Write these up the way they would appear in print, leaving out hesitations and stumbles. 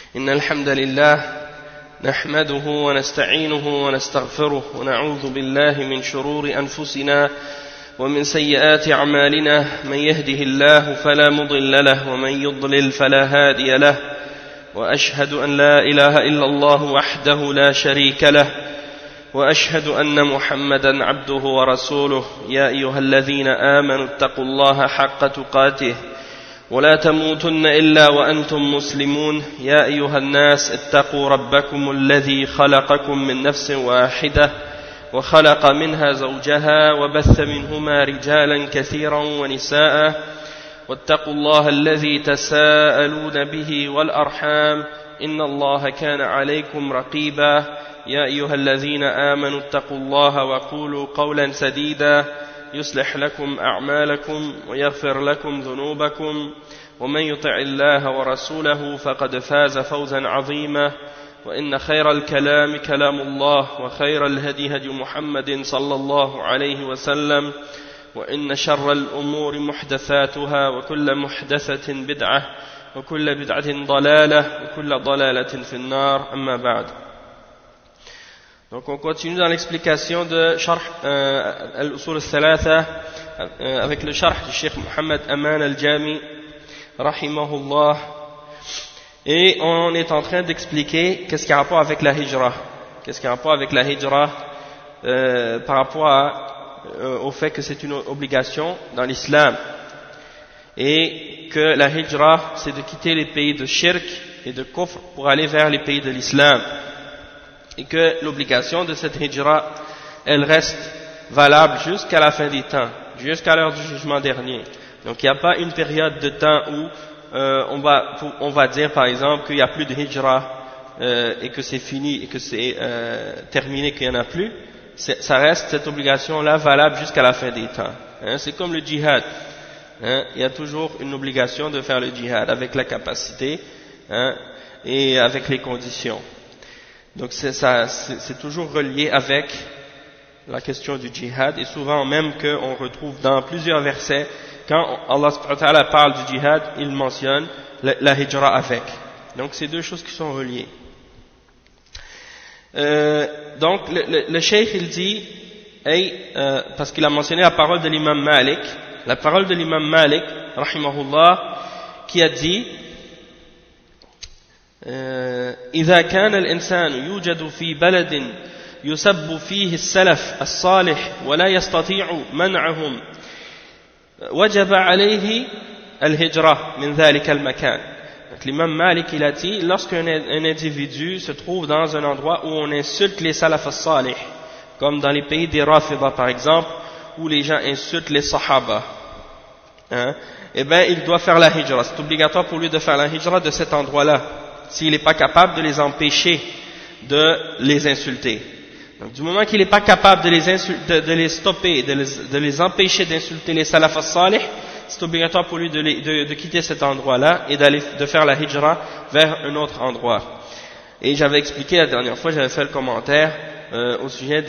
إن الحمد لله نحمده ونستعينه ونستغفره ونعوذ بالله من شرور أنفسنا ومن سيئات أعمالنا من يهده الله فلا مضل له ومن يضلل فلا هادي له وأشهد أن لا إله إلا الله وحده لا شريك له وأشهد أن محمدا عبده ورسوله يا أيها الذين آمنوا اتقوا الله حق تقاته ولا تموتن إلا وأنتم مسلمون يا أيها الناس اتقوا ربكم الذي خلقكم من نفس واحدة وخلق منها زوجها وبث منهما رجالا كثيرا ونساء واتقوا الله الذي تساءلون به والأرحام إن الله كان عليكم رقيبا يا أيها الذين آمنوا اتقوا الله وقولوا قولا سديدا يصلح لكم أعمالكم ويغفر لكم ذنوبكم ومن يطع الله ورسوله فقد فاز فوزا عظيما وإن خير الكلام كلام الله وخير الهدي هدي محمد صلى الله عليه وسلم وإن شر الأمور محدثاتها وكل محدثة بدعة وكل بدعة ضلالة وكل ضلالة في النار أما بعد. Donc on continue dans l'explication de Sharh al-Usul al-Thalatha avec le Sharh du Cheikh Muhammad Aman al-Jami rahimahullah, et on est en train d'expliquer qu'est-ce qui a rapport avec la hijra, qu'est-ce qui a rapport avec la hijra par rapport au fait que c'est une obligation dans l'islam et que la hijra c'est de quitter les pays de shirk et de kufr pour aller vers les pays de l'islam, et que l'obligation de cette hijra elle reste valable jusqu'à la fin des temps, jusqu'à l'heure du jugement dernier. Donc il n'y a pas une période de temps où on va dire par exemple qu'il n'y a plus de hijra et que c'est fini et que c'est terminé, qu'il n'y en a plus. Ça reste cette obligation là valable jusqu'à la fin des temps, hein. C'est comme le djihad, hein. Il y a toujours une obligation de faire le djihad avec la capacité, hein, et avec les conditions. Donc c'est toujours relié avec la question du djihad, et souvent même qu'on retrouve dans plusieurs versets, quand Allah subhanahu wa ta'ala parle du djihad, il mentionne la hijra avec. Donc c'est deux choses qui sont reliées. Donc le cheikh il dit, parce qu'il a mentionné la parole de l'imam Malik, rahimahullah, qui a dit إذا كان الإنسان يوجد في بلد يسب فيه السلف الصالح ولا يستطيع منعهم وجب عليه الهجرة من ذلك المكان. Donc l'imam Malik il a dit, lorsqu'un individu se trouve dans un endroit où on insulte les salaf as-salih, comme dans les pays des Rafida par exemple, où les gens insultent les sahaba, hein, eh bien il doit faire la hijra. C'est obligatoire pour lui de faire la hijra de cet endroit-là, s'il n'est pas capable de les empêcher de les insulter. Donc du moment qu'il n'est pas capable de les stopper, de les empêcher d'insulter les salaf as-salih, c'est obligatoire pour lui de quitter cet endroit-là et de faire la hijra vers un autre endroit. Et j'avais expliqué la dernière fois, j'avais fait le commentaire au sujet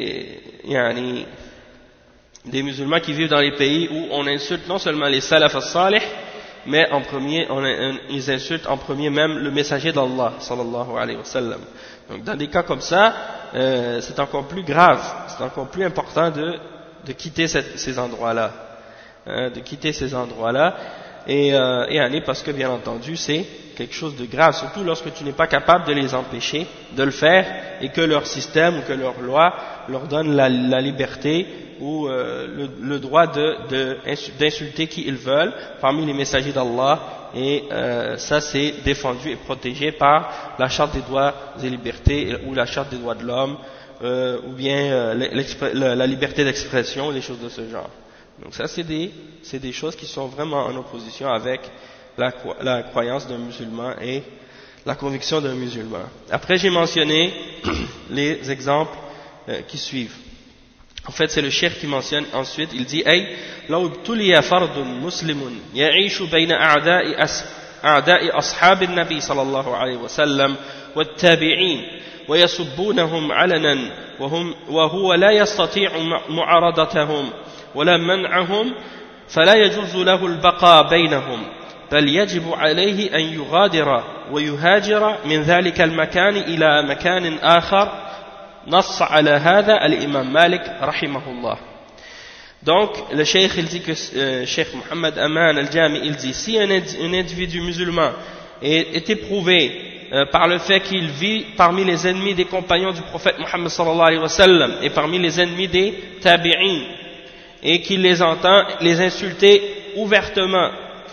des musulmans qui vivent dans les pays où on insulte non seulement les salaf as-salih, mais en premier, ils insultent en premier même le messager d'Allah, sallallahu alayhi wa sallam. Donc dans des cas comme ça, c'est encore plus grave, c'est encore plus important de quitter ces endroits-là, de quitter ces endroits-là, et parce que bien entendu c'est quelque chose de grave, surtout lorsque tu n'es pas capable de les empêcher de le faire et que leur système ou que leur loi leur donne la liberté ou le droit d'insulter qui ils veulent parmi les messagers d'Allah, et ça c'est défendu et protégé par la charte des droits et libertés ou la charte des droits de l'homme, ou bien la liberté d'expression, des choses de ce genre. Donc ça c'est des choses qui sont vraiment en opposition avec la croyance d'un musulman et la conviction d'un musulman. Après j'ai mentionné les exemples qui suivent. En fait, c'est le cheikh qui mentionne ensuite, il dit لو ابتلي فرد مسلم يعيش بين أعداء أصحاب النبي صلى الله عليه وسلم والتابعين ويسبونهم علنا وهو لا يستطيع معارضتهم ولا منعهم فلا يجوز له البقاء بينهم بل يجب عليه أن يغادر ويهاجر من ذلك المكان إلى مكان آخر نص على هذا الإمام مالك رحمه الله. Donc le cheikh il dit que Cheikh Mohammed Aman al-Jami il dit si un individu musulman est éprouvé par le fait qu'il vit parmi les ennemis des compagnons du prophète Mohammed sallallahu alayhi wa sallam et parmi les ennemis des tabi'in et qu'il les entend les insulter ouvertement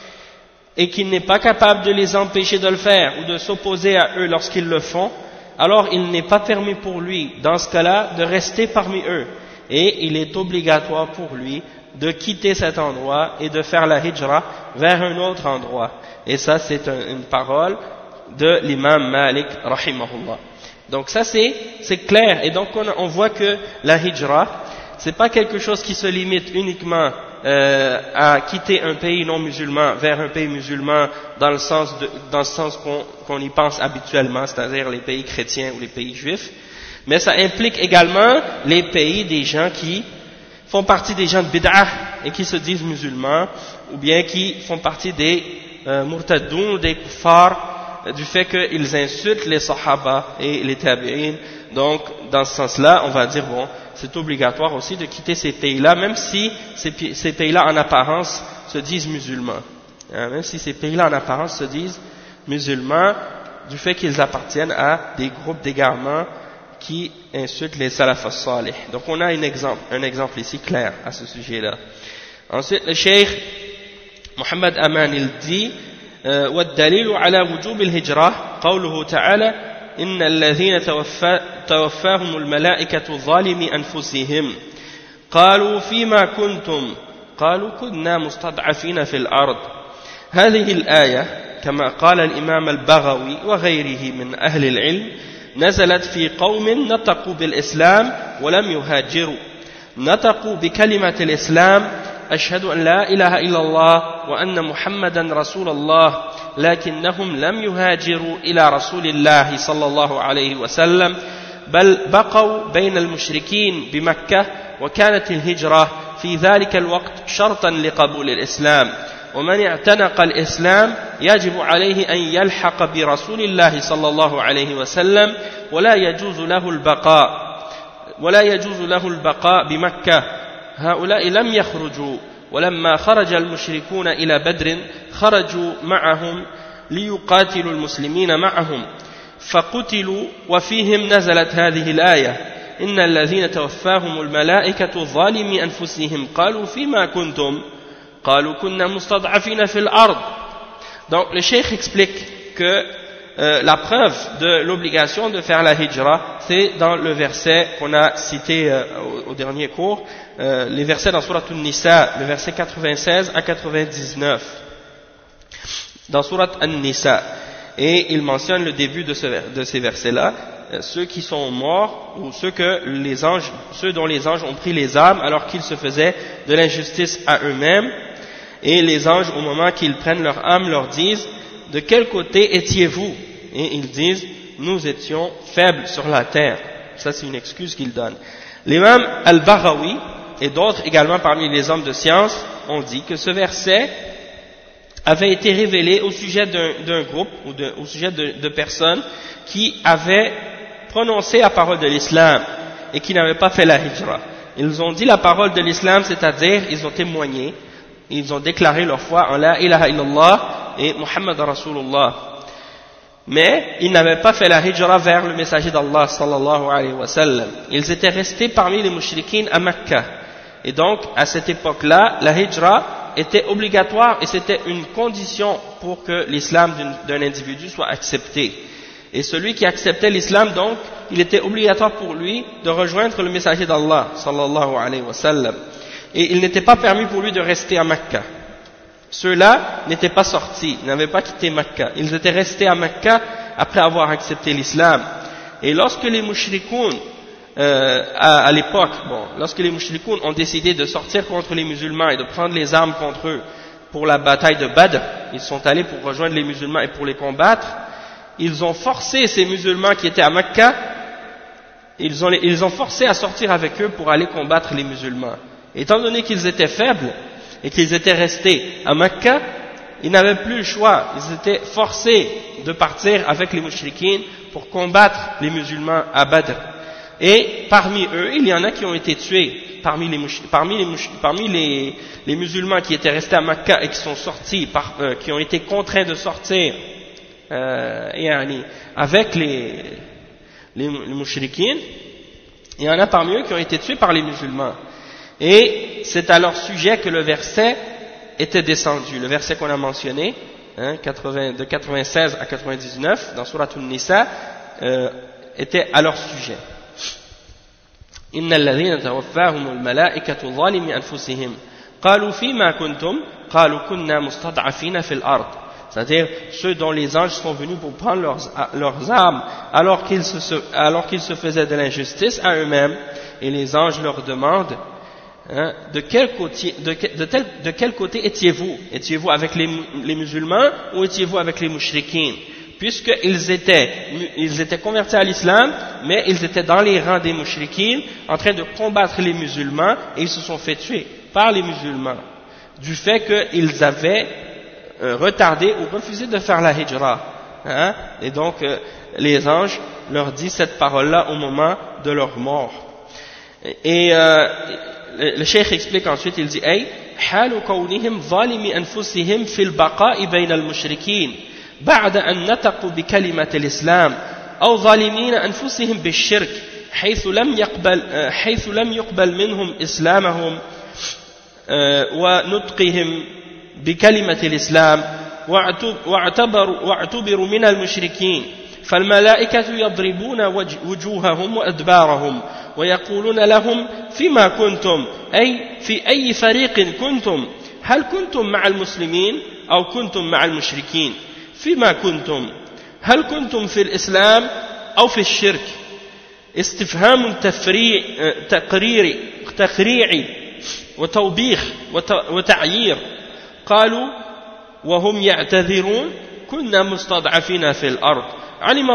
et qu'il n'est pas capable de les empêcher de le faire ou de s'opposer à eux lorsqu'ils le font, alors il n'est pas permis pour lui dans ce cas-là de rester parmi eux et il est obligatoire pour lui de quitter cet endroit et de faire la hijra vers un autre endroit. Et ça c'est une parole de l'imam Malik rahimahullah. Donc ça c'est clair, et donc on voit que la hijra c'est pas quelque chose qui se limite uniquement à quitter un pays non musulman vers un pays musulman dans le sens qu'on y pense habituellement, c'est-à-dire les pays chrétiens ou les pays juifs, mais ça implique également les pays des gens qui font partie des gens de bid'ah et qui se disent musulmans, ou bien qui font partie des murtadoun, des kuffars, du fait qu'ils insultent les sahaba et les tabi'in. Donc dans ce sens-là on va dire bon, c'est obligatoire aussi de quitter ces pays-là, même si ces pays-là en apparence se disent musulmans, même si ces pays-là en apparence se disent musulmans, du fait qu'ils appartiennent à des groupes d'égarement qui insultent les salaf as-salih. Donc on a un exemple ici clair à ce sujet-là. Ensuite le cheikh Mohammed Aman il dit والدليل على وجوب الهجرة قوله تعالى إن الذين توفاهم الملائكة ظالمي أنفسهم قالوا فيما كنتم قالوا كنا مستضعفين في الأرض. هذه الآية كما قال الإمام البغوي وغيره من أهل العلم نزلت في قوم نطقوا بالإسلام ولم يهاجروا، نطقوا بكلمة الإسلام أشهد أن لا إله إلا الله وأن محمدا رسول الله، لكنهم لم يهاجروا إلى رسول الله صلى الله عليه وسلم بل بقوا بين المشركين بمكة، وكانت الهجرة في ذلك الوقت شرطا لقبول الإسلام، ومن اعتنق الإسلام يجب عليه أن يلحق برسول الله صلى الله عليه وسلم ولا يجوز له البقاء بمكة. هؤلاء لم يخرجوا، ولما خرج المشركون إلى بدر خرجوا معهم ليقاتلوا المسلمين معهم فقتلوا، وفيهم نزلت هذه الآية إن الذين توفاهم الملائكة ظالمي أنفسهم قالوا فيما كنتم قالوا كنا مستضعفين في الأرض. Donc le cheikh explique que la preuve de l'obligation de faire la hijra, c'est dans le verset qu'on a cité au dernier cours, les versets dans Surat An-Nisa, le verset 96 à 99, dans Surat An-Nisa, et il mentionne le début de ces versets-là, ceux qui sont morts ou ceux dont les anges ont pris les âmes alors qu'ils se faisaient de l'injustice à eux-mêmes, et les anges au moment qu'ils prennent leur âme leur disent: de quel côté étiez-vous? Et ils disent: nous étions faibles sur la terre. Ça c'est une excuse qu'ils donnent. L'imam al-Baghawi et d'autres également parmi les hommes de science ont dit que ce verset avait été révélé au sujet d'un groupe ou au sujet de personnes qui avaient prononcé la parole de l'islam et qui n'avaient pas fait la hijra. Ils ont dit la parole de l'islam, c'est-à-dire ils ont témoigné, ils ont déclaré leur foi en la ilaha illallah et Muhammad Rasulullah, mais ils n'avaient pas fait la hijra vers le messager d'Allah sallallahu alayhi wa sallam. Ils étaient restés parmi les mushrikines à Mecca, et donc à cette époque-là la hijra était obligatoire et c'était une condition pour que l'islam d'un individu soit accepté. Et celui qui acceptait l'islam, donc il était obligatoire pour lui de rejoindre le messager d'Allah sallallahu alayhi wa sallam, et il n'était pas permis pour lui de rester à Mecca. Ceux-là n'étaient pas sortis, n'avaient pas quitté Mecca, ils étaient restés à Mecca après avoir accepté l'islam. Et lorsque les mushrikoun à l'époque, lorsque les mushrikoun ont décidé de sortir contre les musulmans et de prendre les armes contre eux pour la bataille de Badr, ils sont allés pour rejoindre les musulmans et pour les combattre, ils ont forcé ces musulmans qui étaient à Mecca, ils ont forcé à sortir avec eux pour aller combattre les musulmans. Étant donné qu'ils étaient faibles et qu'ils étaient restés à Mecca, ils n'avaient plus le choix, ils étaient forcés de partir avec les mouchriquines pour combattre les musulmans à Badr. Et parmi eux, il y en a qui ont été tués, parmi les musulmans qui étaient restés à Mecca et qui sont sortis, qui ont été contraints de sortir avec les mouchriquines, il y en a parmi eux qui ont été tués par les musulmans. Et c'est à leur sujet que le verset était descendu, le verset qu'on a mentionné, de 96 à 99 dans Surat An-Nisa, était à leur sujet. إن الذين توفاهم الملائكة ظالمي أنفسهم قالوا فيما كنتم قالوا كنا مستضعفين في الأرض. C'est-à-dire ceux dont les anges sont venus pour prendre leurs âmes alors qu'ils se faisaient de l'injustice à eux-mêmes, et les anges leur demandent de quel côté étiez-vous? Étiez-vous avec les musulmans ou étiez-vous avec les mouchriquines? Puisqu'ils étaient convertis à l'islam, mais ils étaient dans les rangs des mouchriquines, en train de combattre les musulmans, et ils se sont fait tuer par les musulmans, du fait qu'ils avaient retardé ou refusé de faire la hijra. Et donc, les anges leur disent cette parole-là au moment de leur mort. Et le cheikh explique ensuite, il dit أي حال كونهم ظالمي أنفسهم في البقاء بين المشركين بعد أن نطقوا بكلمة الإسلام أو ظالمين أنفسهم بالشرك حيث لم يقبل منهم إسلامهم ونطقهم بكلمة الإسلام واعتبروا من المشركين فالملائكة يضربون وجوههم وأدبارهم ويقولون لهم فيما كنتم أي في أي فريق كنتم هل كنتم مع المسلمين أو كنتم مع المشركين فيما كنتم هل كنتم في الإسلام أو في الشرك استفهام تقريعي وتوبيخ وتعيير قالوا وهم يعتذرون كنا مستضعفين في الأرض علم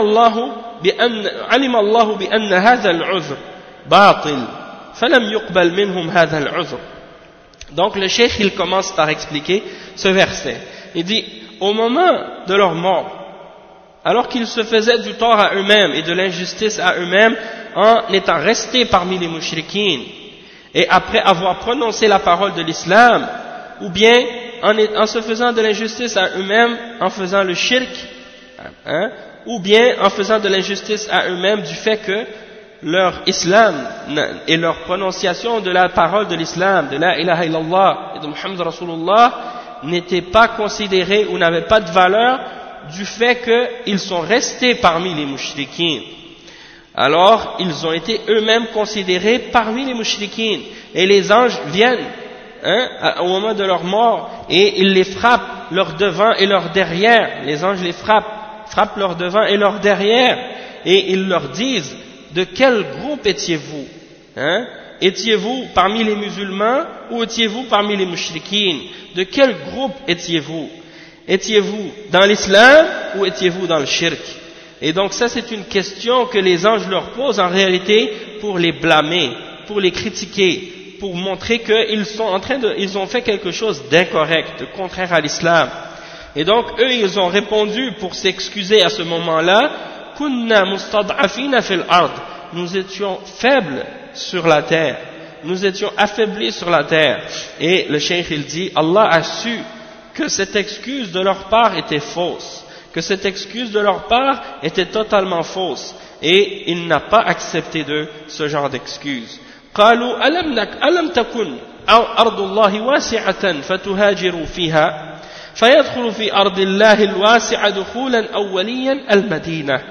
الله بأن هذا العذر باطل فلم يقبل منهم هذا العذر. Donc le cheikh il commence par expliquer ce verset. Il dit au moment de leur mort, alors qu'ils se faisaient du tort à eux-mêmes et de l'injustice à eux-mêmes en étant restés parmi les mouchriquines, et après avoir prononcé la parole de l'islam, ou bien en se faisant de l'injustice à eux-mêmes en faisant le shirk, ou bien en faisant de l'injustice à eux-mêmes du fait que leur islam et leur prononciation de la parole de l'islam, de la ilaha illallah et de Muhammad Rasulullah n'étaient pas considérés ou n'avaient pas de valeur du fait qu'ils sont restés parmi les mouchriquines. Alors ils ont été eux-mêmes considérés parmi les mouchriquines, et les anges viennent au moment de leur mort et ils les frappent leur devant et leur derrière. Les anges les frappent leur devant et leur derrière, et ils leur disent de quel groupe étiez-vous? Étiez-vous parmi les musulmans ou étiez-vous parmi les mouchriquines? De quel groupe étiez-vous? Étiez-vous dans l'islam ou étiez-vous dans le shirk? Et donc ça c'est une question que les anges leur posent en réalité pour les blâmer, pour les critiquer, pour montrer qu'ils ont fait quelque chose d'incorrect, de contraire à l'islam. Et donc eux ils ont répondu pour s'excuser à ce moment-là, kunna mustad'afina fil ard, nous étions faibles sur la terre, nous étions affaiblis sur la terre. Et le cheikh il dit, Allah a su que cette excuse de leur part était fausse, que cette excuse de leur part était totalement fausse, et il n'a pas accepté de ce genre d'excuse. قالوا ألم تكن أرض الله واسعة فتهاجروا فيها فيدخل في أرض الله الواسعة دخولا أوليا المدينة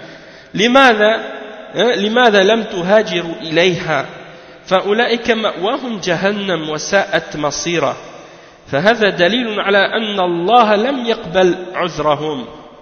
لماذا لم تهاجروا إليها فأولئك مأواهم جهنم وساءت مصيرا فهذا دليل على أن الله لم يقبل عذرهم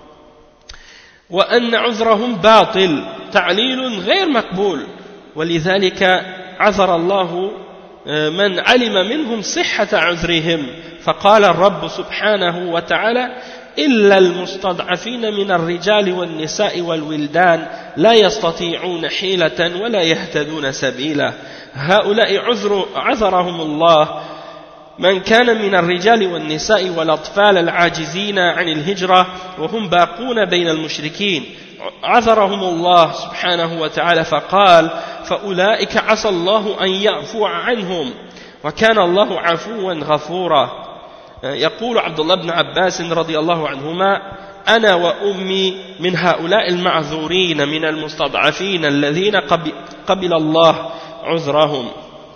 وأن عذرهم باطل تعليل غير مقبول ولذلك عذر الله من علم منهم صحة عذرهم فقال الرب سبحانه وتعالى إلا المستضعفين من الرجال والنساء والولدان لا يستطيعون حيلة ولا يهتدون سبيلا هؤلاء عذرهم الله من كان من الرجال والنساء والأطفال العاجزين عن الهجرة وهم باقون بين المشركين عذرهم الله سبحانه وتعالى فقال فأولئك عسى الله أن يعفو عنهم وكان الله عفوا غفورا. يقول عبد الله بن عباس رضي الله عنهما أنا وأمي من هؤلاء المعذورين من المستضعفين الذين قبل الله عذرهم.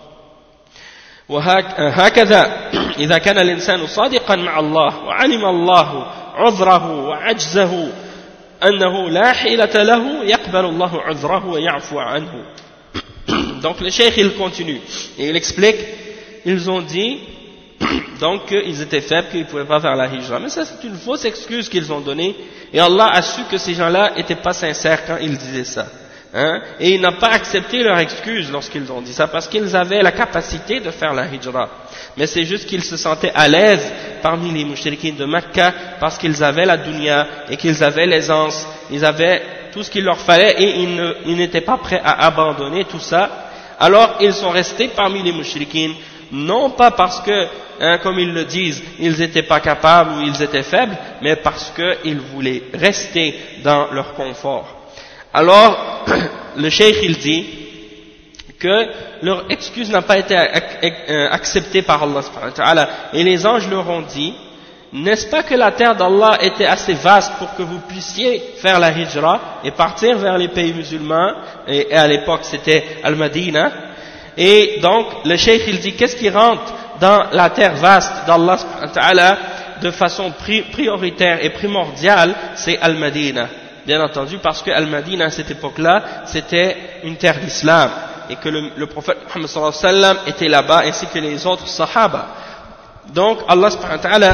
وهكذا إذا كان الإنسان صادقا مع الله وعلم الله عذره وعجزه أنه لا حيلة له يقبل الله عذره ويعفو عنه. Donc le cheikh il continue et il explique, ils ont dit donc qu'ils étaient faibles, qu'ils ne pouvaient pas faire la hijra. Mais ça c'est une fausse excuse qu'ils ont donnée et Allah a su que ces gens-là n'étaient pas sincères quand ils disaient ça. Et il n'a pas accepté leur excuse lorsqu'ils ont dit ça parce qu'ils avaient la capacité de faire la hijra, mais c'est juste qu'ils se sentaient à l'aise parmi les mouchriquins de Mecca parce qu'ils avaient la dunya et qu'ils avaient l'aisance, ils avaient tout ce qu'il leur fallait et ils n'étaient pas prêts à abandonner tout ça. Alors ils sont restés parmi les mouchriquins, non pas parce que comme ils le disent, ils n'étaient pas capables ou ils étaient faibles, mais parce qu'ils voulaient rester dans leur confort. Alors, le cheikh il dit que leur excuse n'a pas été acceptée par Allah subhanahu wa ta'ala et les anges leur ont dit, n'est-ce pas que la terre d'Allah était assez vaste pour que vous puissiez faire la hijra et partir vers les pays musulmans, et à l'époque c'était Al-Madina, et donc le cheikh il dit qu'est-ce qui rentre dans la terre vaste d'Allah subhanahu wa ta'ala de façon prioritaire et primordiale, c'est Al-Madina. Bien entendu, parce que Al-Madina à cette époque-là, c'était une terre d'islam et que le prophète Muhammad sallallahu alayhi wa sallam était là-bas ainsi que les autres sahaba. Donc Allah subhanahu wa ta'ala,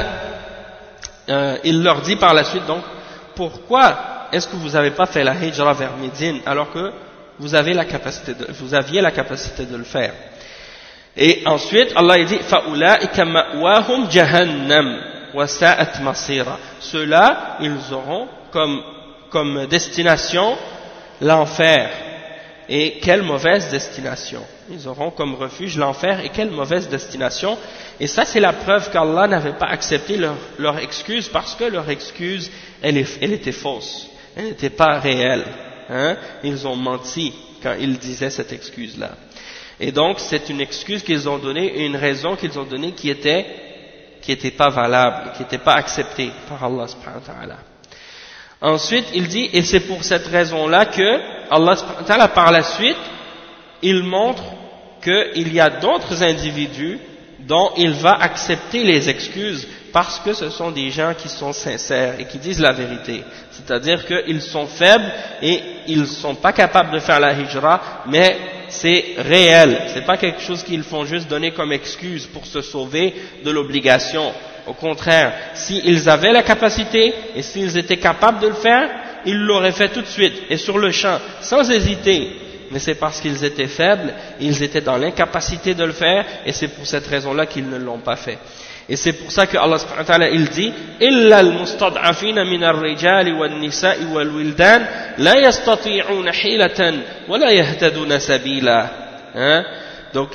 il leur dit par la suite, donc, pourquoi est-ce que vous n'avez pas fait la hijra vers Médine alors que vous aviez la capacité de le faire? Et ensuite, Allah dit فَأُولَٰئِكَ مَأْوَاهُمْ جَهَنَّمْ وَسَاءَتْ مَصِيرًا. Ceux-là, ils auront comme destination l'enfer. Et quelle mauvaise destination. Ils auront comme refuge l'enfer et quelle mauvaise destination. Et ça c'est la preuve qu'Allah n'avait pas accepté leur excuse parce que leur excuse elle était fausse. Elle n'était pas réelle. Ils ont menti quand ils disaient cette excuse-là. Et donc c'est une excuse qu'ils ont donnée, une raison qu'ils ont donnée qui était pas valable, qui n'était pas acceptée par Allah subhanahu wa ta'ala. Ensuite, il dit, et c'est pour cette raison-là que Allah subhanahu wa ta'ala, par la suite, il montre qu'il y a d'autres individus dont il va accepter les excuses parce que ce sont des gens qui sont sincères et qui disent la vérité. C'est-à-dire qu'ils sont faibles et ils ne sont pas capables de faire la hijra, mais c'est réel. C'est pas quelque chose qu'ils font juste donner comme excuse pour se sauver de l'obligation. Au contraire, s'ils avaient la capacité et s'ils étaient capables de le faire, ils l'auraient fait tout de suite et sur le champ, sans hésiter. Mais c'est parce qu'ils étaient faibles, ils étaient dans l'incapacité de le faire et c'est pour cette raison-là qu'ils ne l'ont pas fait. Et c'est pour ça que Allah subhanahu wa ta'ala il dit إِلَّا الْمُسْتَضْعَفِينَ مِنَ الرِّجَالِ وَالنِّسَاءِ وَالْوِلْدَانِ لَا يَسْتَطِيعُونَ حِيلَةً وَلَا يَهْتَدُونَ سَبِيلًا. Donc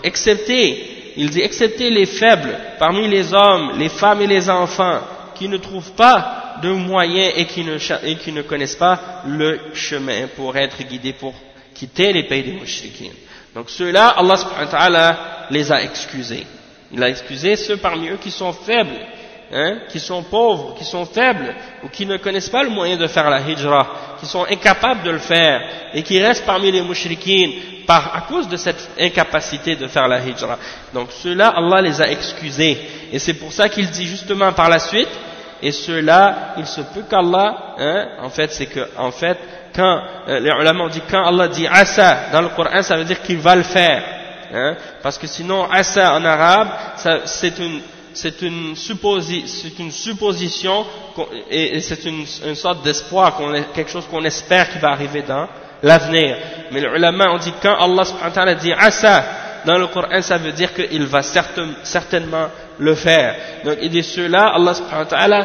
il dit excepté les faibles parmi les hommes, les femmes et les enfants qui ne trouvent pas de moyens et qui ne connaissent pas le chemin pour être guidés, pour quitter les pays des mouchriquins. Donc ceux-là, Allah subhanahu wa ta'ala les a excusés. Il a excusé ceux parmi eux qui sont faibles, qui sont pauvres, qui sont faibles, ou qui ne connaissent pas le moyen de faire la hijra, qui sont incapables de le faire, et qui restent parmi les mouchriquins à cause de cette incapacité de faire la hijra. Donc ceux-là, Allah les a excusés. Et c'est pour ça qu'il dit justement par la suite, et ceux-là, il se peut qu'Allah, quand les ulama ont dit, quand Allah dit asa dans le Coran, ça veut dire qu'il va le faire. Parce que sinon, asa en arabe, c'est une supposition et c'est une sorte d'espoir, quelque chose qu'on espère qui va arriver dans l'avenir. Mais les ulama ont dit, quand Allah subhanahu wa ta'ala dit asa dans le Coran, ça veut dire qu'il va certainement le faire. Donc, il dit ceux-là, Allah subhanahu wa ta'ala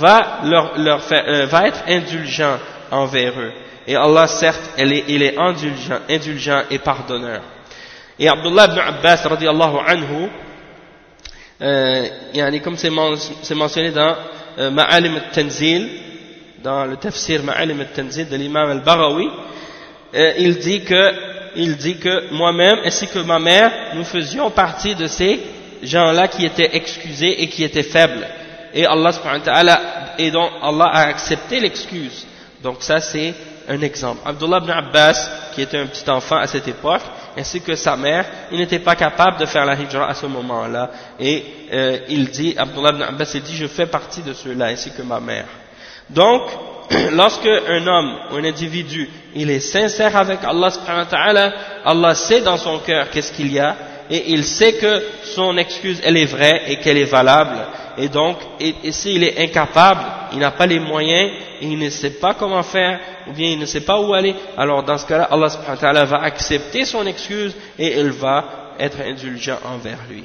va être indulgent envers eux. Et Allah, certes, il est indulgent et pardonneur. Et Abdullah ibn Abbas, radiallahu anhu, comme c'est mentionné dans Ma'alim al-Tanzil, dans le tafsir Ma'alim al-Tanzil de l'imam al-Baghawi, il dit que moi-même ainsi que ma mère, nous faisions partie de ces gens-là qui étaient excusés et qui étaient faibles. Et Allah subhanahu wa ta'ala, et donc Allah a accepté l'excuse. Donc ça c'est un exemple. Abdullah ibn Abbas, qui était un petit enfant à cette époque, ainsi que sa mère, il n'était pas capable de faire la hijra à ce moment-là. Et Abdullah ibn Abbas, il dit, je fais partie de ceux-là, ainsi que ma mère. Donc, lorsque un homme ou un individu, il est sincère avec Allah subhanahu wa ta'ala, Allah sait dans son cœur qu'est-ce qu'il y a, et il sait que son excuse, elle est vraie et qu'elle est valable. Et donc, et s'il est incapable, il n'a pas les moyens, et il ne sait pas comment faire, ou bien il ne sait pas où aller, alors dans ce cas-là, Allah subhanahu wa ta'ala va accepter son excuse et il va être indulgent envers lui.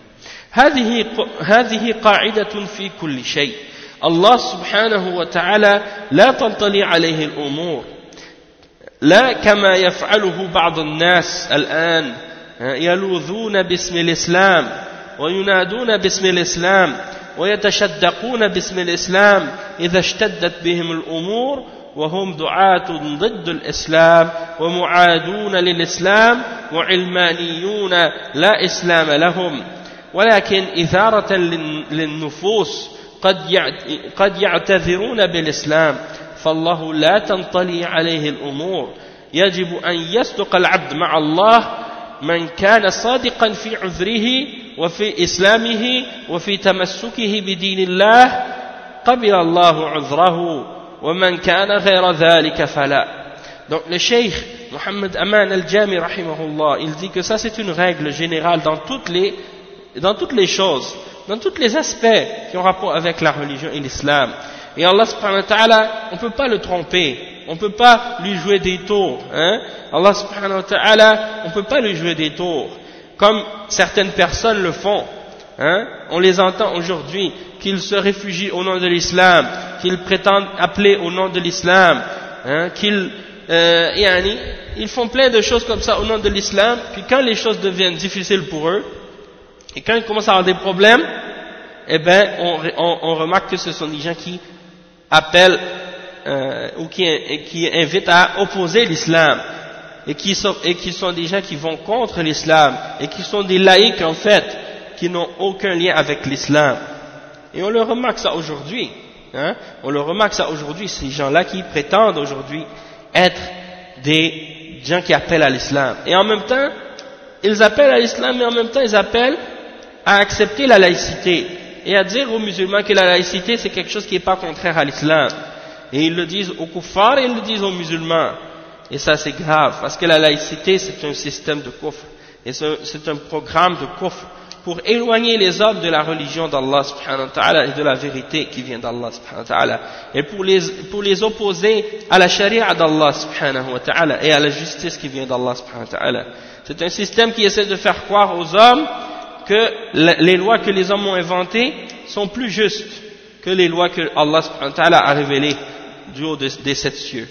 هذه قاعدة في كل شيء. الله سبحانه وتعالى لا تنطلي عليه الأمور لا كما يفعله بعض الناس الآن يلوذون باسم الإسلام وينادون باسم الإسلام ويتشدقون باسم الإسلام إذا اشتدت بهم الأمور وهم دعاة ضد الإسلام ومعادون للإسلام وعلمانيون لا إسلام لهم ولكن إثارة للنفوس قد يعتذرون بالإسلام فالله لا تنطلي عليه الأمور يجب أن يصدق العبد مع الله من كان صادقا في عذره وفي إسلامه وفي تمسكه بدين الله قبل الله عذره ومن كان غير ذلك فلا. Donc le cheikh Mohammed Aman al-Jami rahimahullah, il dit que ça c'est une règle générale dans toutes les choses, dans tous les aspects qui ont rapport avec la religion et l'islam. Et Allah subhanahu wa ta'ala, on ne peut pas le tromper, on ne peut pas lui jouer des tours. Allah subhanahu wa ta'ala, on ne peut pas lui jouer des tours, comme certaines personnes le font. On les entend aujourd'hui, qu'ils se réfugient au nom de l'islam, qu'ils prétendent appeler au nom de l'islam, ils font plein de choses comme ça au nom de l'islam, puis quand les choses deviennent difficiles pour eux, et quand ils commencent à avoir des problèmes, eh ben, on remarque que ce sont des gens qui appellent ou qui invitent à opposer l'islam, et qui sont des gens qui vont contre l'islam, et qui sont des laïcs en fait, qui n'ont aucun lien avec l'islam. Et on le remarque ça aujourd'hui. On le remarque ça aujourd'hui, ces gens-là qui prétendent aujourd'hui être des gens qui appellent à l'islam. Et en même temps, ils appellent à l'islam, mais en même temps, ils appellent à accepter la laïcité et à dire aux musulmans que la laïcité c'est quelque chose qui n'est pas contraire à l'islam. Et ils le disent aux kuffars et ils le disent aux musulmans. Et ça c'est grave, parce que la laïcité c'est un système de kufr. Et c'est un programme de kufr pour éloigner les hommes de la religion d'Allah subhanahu wa ta'ala et de la vérité qui vient d'Allah subhanahu wa ta'ala. Et pour les opposer à la charia d'Allah subhanahu wa ta'ala et à la justice qui vient d'Allah subhanahu wa ta'ala. C'est un système qui essaie de faire croire aux hommes que les lois que les hommes ont inventées sont plus justes que les lois que Allah subhanahu wa ta'ala a révélées du haut des 7 cieux.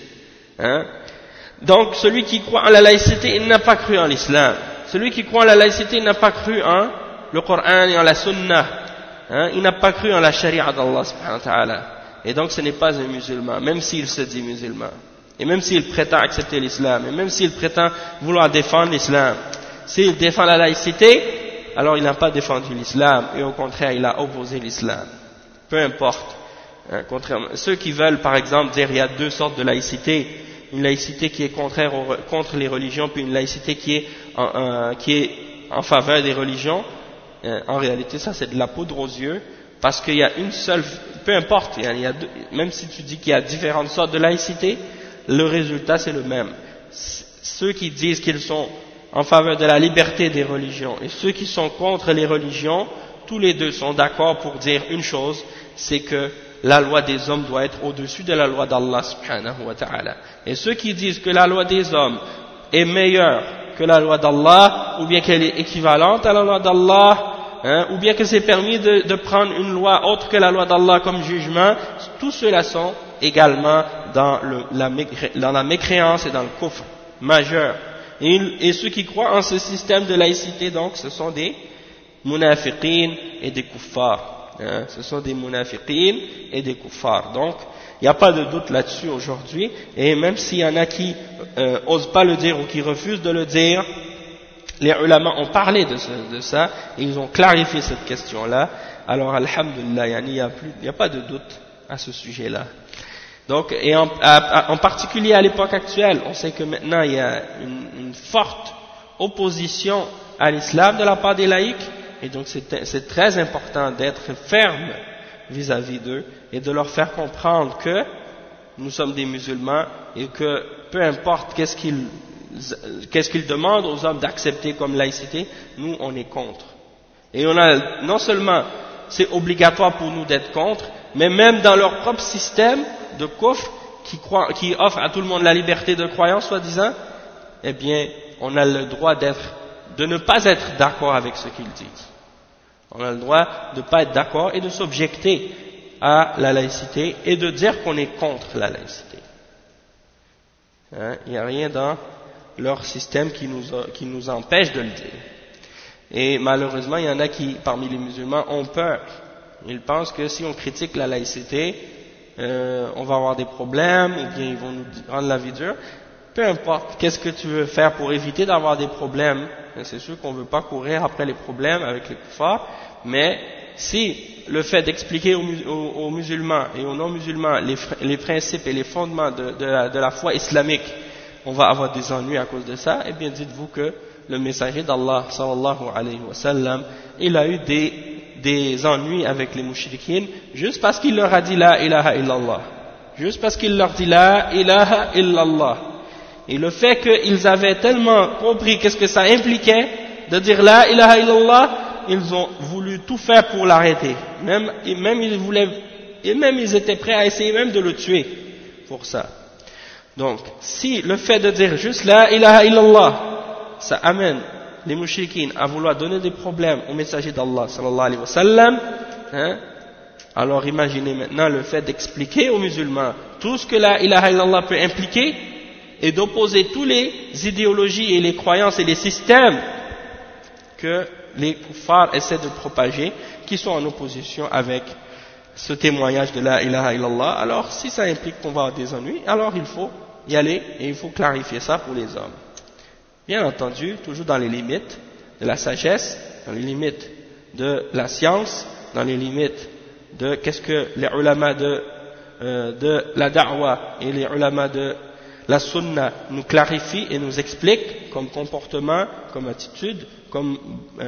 Donc celui qui croit en la laïcité, il n'a pas cru en l'islam. Celui qui croit en la laïcité, il n'a pas cru en le Coran et en la Sunna. Il n'a pas cru en la charia d'Allah subhanahu wa ta'ala. Et donc ce n'est pas un musulman, même s'il se dit musulman. Et même s'il prétend accepter l'islam, et même s'il prétend vouloir défendre l'islam. S'il défend la laïcité, alors il n'a pas défendu l'islam, et au contraire il a opposé l'islam. Peu importe. Contrairement, ceux qui veulent par exemple dire il y a deux sortes de laïcité, une laïcité qui est contraire contre les religions, puis une laïcité qui est en faveur des religions, en réalité ça c'est de la poudre aux yeux, parce qu'il y a une seule, peu importe, même si tu dis qu'il y a différentes sortes de laïcité, le résultat c'est le même. Ceux qui disent qu'ils sont en faveur de la liberté des religions et ceux qui sont contre les religions, tous les deux sont d'accord pour dire une chose, c'est que la loi des hommes doit être au-dessus de la loi d'Allah subhanahu wa ta'ala. Et ceux qui disent que la loi des hommes est meilleure que la loi d'Allah, ou bien qu'elle est équivalente à la loi d'Allah, ou bien que c'est permis de prendre une loi autre que la loi d'Allah comme jugement, tous ceux-là sont également dans la mécréance et dans le kufr majeur. Et ceux qui croient en ce système de laïcité, donc, ce sont des munafiqin et des kuffars. Ce sont des munafiqin et des kuffars. Donc, il n'y a pas de doute là-dessus aujourd'hui, et même s'il y en a qui osent pas le dire ou qui refusent de le dire, les ulama ont parlé de ça, et ils ont clarifié cette question-là. Alors, alhamdulillah, il n'y a pas de doute à ce sujet-là. Donc, et en particulier à l'époque actuelle, on sait que maintenant il y a une forte opposition à l'islam de la part des laïcs, et donc c'est très important d'être ferme vis-à-vis d'eux et de leur faire comprendre que nous sommes des musulmans et que peu importe qu'est-ce qu'ils demandent aux hommes d'accepter comme laïcité, nous on est contre. Et on a non seulement c'est obligatoire pour nous d'être contre, mais même dans leur propre système de kufr qui offre à tout le monde la liberté de croyance soi-disant, eh bien on a le droit de ne pas être d'accord avec ce qu'ils disent. On a le droit de ne pas être d'accord et de s'objecter à la laïcité et de dire qu'on est contre la laïcité. Il n'y a rien dans leur système qui nous empêche de le dire. Et malheureusement, il y en a qui, parmi les musulmans, ont peur. Ils pensent que si on critique la laïcité, on va avoir des problèmes, ou bien ils vont nous rendre la vie dure. Peu importe, qu'est-ce que tu veux faire pour éviter d'avoir des problèmes? C'est sûr qu'on ne veut pas courir après les problèmes avec les kuffars, mais si le fait d'expliquer aux musulmans et aux non-musulmans les principes et les fondements de la foi islamique, on va avoir des ennuis à cause de ça, eh bien dites-vous que le messager d'Allah, sallallahu alayhi wa sallam, il a eu des ennuis avec les mouchriquines juste parce qu'il leur a dit la ilaha illallah. Juste parce qu'il leur dit la ilaha illallah. Et le fait qu'ils avaient tellement compris qu'est-ce que ça impliquait de dire la ilaha illallah, ils ont voulu tout faire pour l'arrêter. Même ils étaient prêts à essayer même de le tuer pour ça. Donc, si le fait de dire juste la ilaha illallah, ça amène les mouchriquines à vouloir donner des problèmes au messager d'Allah sallallahu alayhi wa sallam, alors imaginez maintenant le fait d'expliquer aux musulmans tout ce que la ilaha illallah peut impliquer et d'opposer toutes les idéologies et les croyances et les systèmes que les kuffars essaient de propager, qui sont en opposition avec ce témoignage de la ilaha illallah. Alors si ça implique qu'on va avoir des ennuis, alors il faut y aller et il faut clarifier ça pour les hommes. Bien entendu, toujours dans les limites de la sagesse, dans les limites de la science, dans les limites de qu'est-ce que les ulama de la da'wa et les ulama de la sunna nous clarifient et nous expliquent comme comportement, comme attitude, comme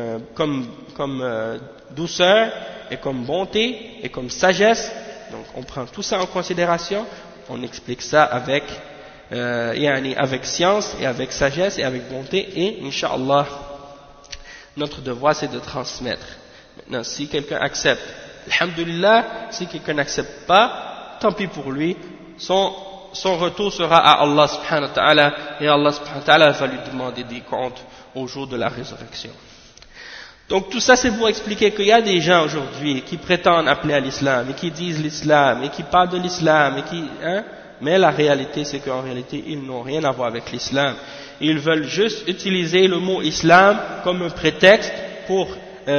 douceur et comme bonté et comme sagesse. Donc on prend tout ça en considération, on explique ça avec science et avec sagesse et avec bonté, et Inch'Allah notre devoir c'est de transmettre. Maintenant si quelqu'un accepte, alhamdulillah, si quelqu'un n'accepte pas, tant pis pour lui, son retour sera à Allah subhanahu wa ta'ala, et Allah subhanahu wa ta'ala va lui demander des comptes au jour de la résurrection. Donc tout ça c'est pour expliquer qu'il y a des gens aujourd'hui qui prétendent appeler à l'islam et qui disent l'islam et qui parlent de l'islam mais la réalité c'est qu'en réalité ils n'ont rien à voir avec l'islam. Ils veulent juste utiliser le mot islam comme un prétexte pour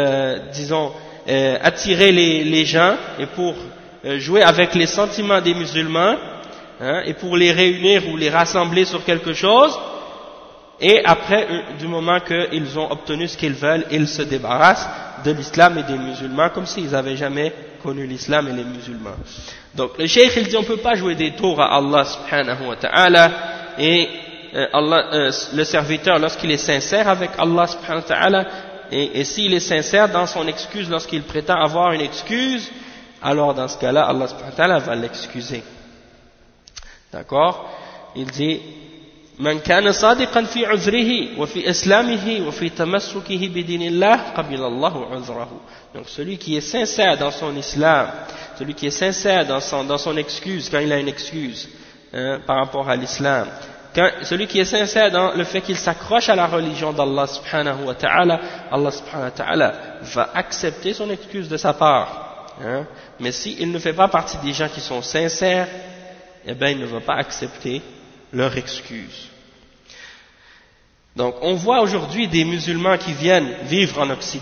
attirer les gens et pour jouer avec les sentiments des musulmans, et pour les réunir ou les rassembler sur quelque chose, et après, du moment qu'ils ont obtenu ce qu'ils veulent, ils se débarrassent de l'islam et des musulmans comme s'ils n'avaient jamais connu l'islam et les musulmans. Donc le cheikh il dit on ne peut pas jouer des tours à Allah subhanahu wa ta'ala, et le serviteur lorsqu'il est sincère avec Allah subhanahu wa ta'ala, et s'il est sincère dans son excuse lorsqu'il prétend avoir une excuse, alors dans ce cas-là Allah subhanahu wa ta'ala va l'excuser. D'accord? Il dit من كان صادقا في عذره وفي إسلامه وفي تمسكه بدين الله قبل الله عذره. Donc celui qui est sincère dans son islam, celui qui est sincère dans son excuse quand il a une excuse par rapport à l'islam, celui qui est sincère dans le fait qu'il s'accroche à la religion d'Allah subhanahu wa ta'ala, Allah subhanahu wa ta'ala va accepter son excuse de sa part. Mais s'il ne fait pas partie des gens qui sont sincères, eh bien il ne va pas accepter leur excuse. Donc on voit aujourd'hui des musulmans qui viennent vivre en Occident,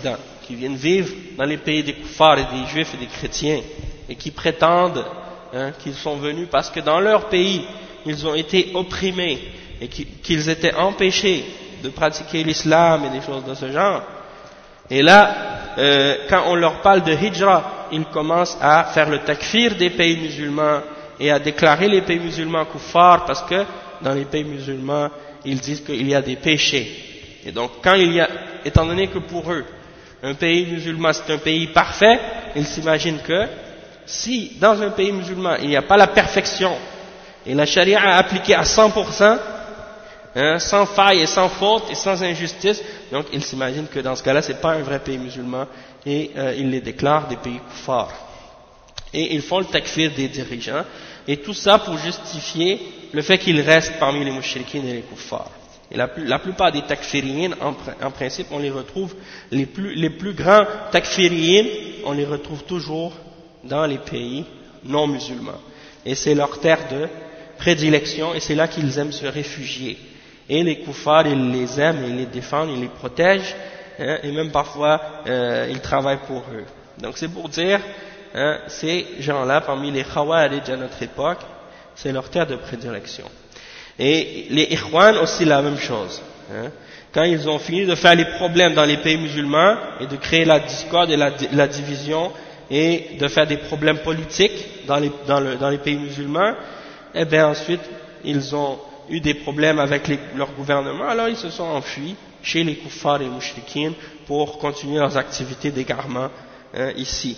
qui viennent vivre dans les pays des koufars et des juifs et des chrétiens, et qui prétendent qu'ils sont venus parce que dans leur pays, ils ont été opprimés, et qu'ils étaient empêchés de pratiquer l'islam et des choses de ce genre. Et là, quand on leur parle de hijra, ils commencent à faire le takfir des pays musulmans et à déclarer les pays musulmans kuffar parce que dans les pays musulmans, ils disent qu'il y a des péchés. Et donc, étant donné que pour eux, un pays musulman c'est un pays parfait, ils s'imaginent que si dans un pays musulman il n'y a pas la perfection et la charia a appliqué à 100%, sans faille et sans faute et sans injustice, donc ils s'imaginent que dans ce cas-là c'est pas un vrai pays musulman et ils les déclarent des pays kuffar. Et ils font le takfir des dirigeants et tout ça pour justifier le fait qu'ils restent parmi les mushrikines et les kuffars. Et la plupart des takfiriyin, en principe, on les retrouve, les plus grands takfiriyin, on les retrouve toujours dans les pays non musulmans. Et c'est leur terre de prédilection, et c'est là qu'ils aiment se réfugier. Et les kuffars, ils les aiment, ils les défendent, ils les protègent, et même parfois, ils travaillent pour eux. Donc c'est pour dire, ces gens-là, parmi les khawarij à notre époque, c'est leur terre de prédilection. Et les Ikhwan aussi la même chose. Quand ils ont fini de faire les problèmes dans les pays musulmans et de créer la discorde et la division et de faire des problèmes politiques dans les pays musulmans, et bien ensuite ils ont eu des problèmes avec leur gouvernement, alors ils se sont enfuis chez les kuffars et les mushrikines pour continuer leurs activités d'égarement ici.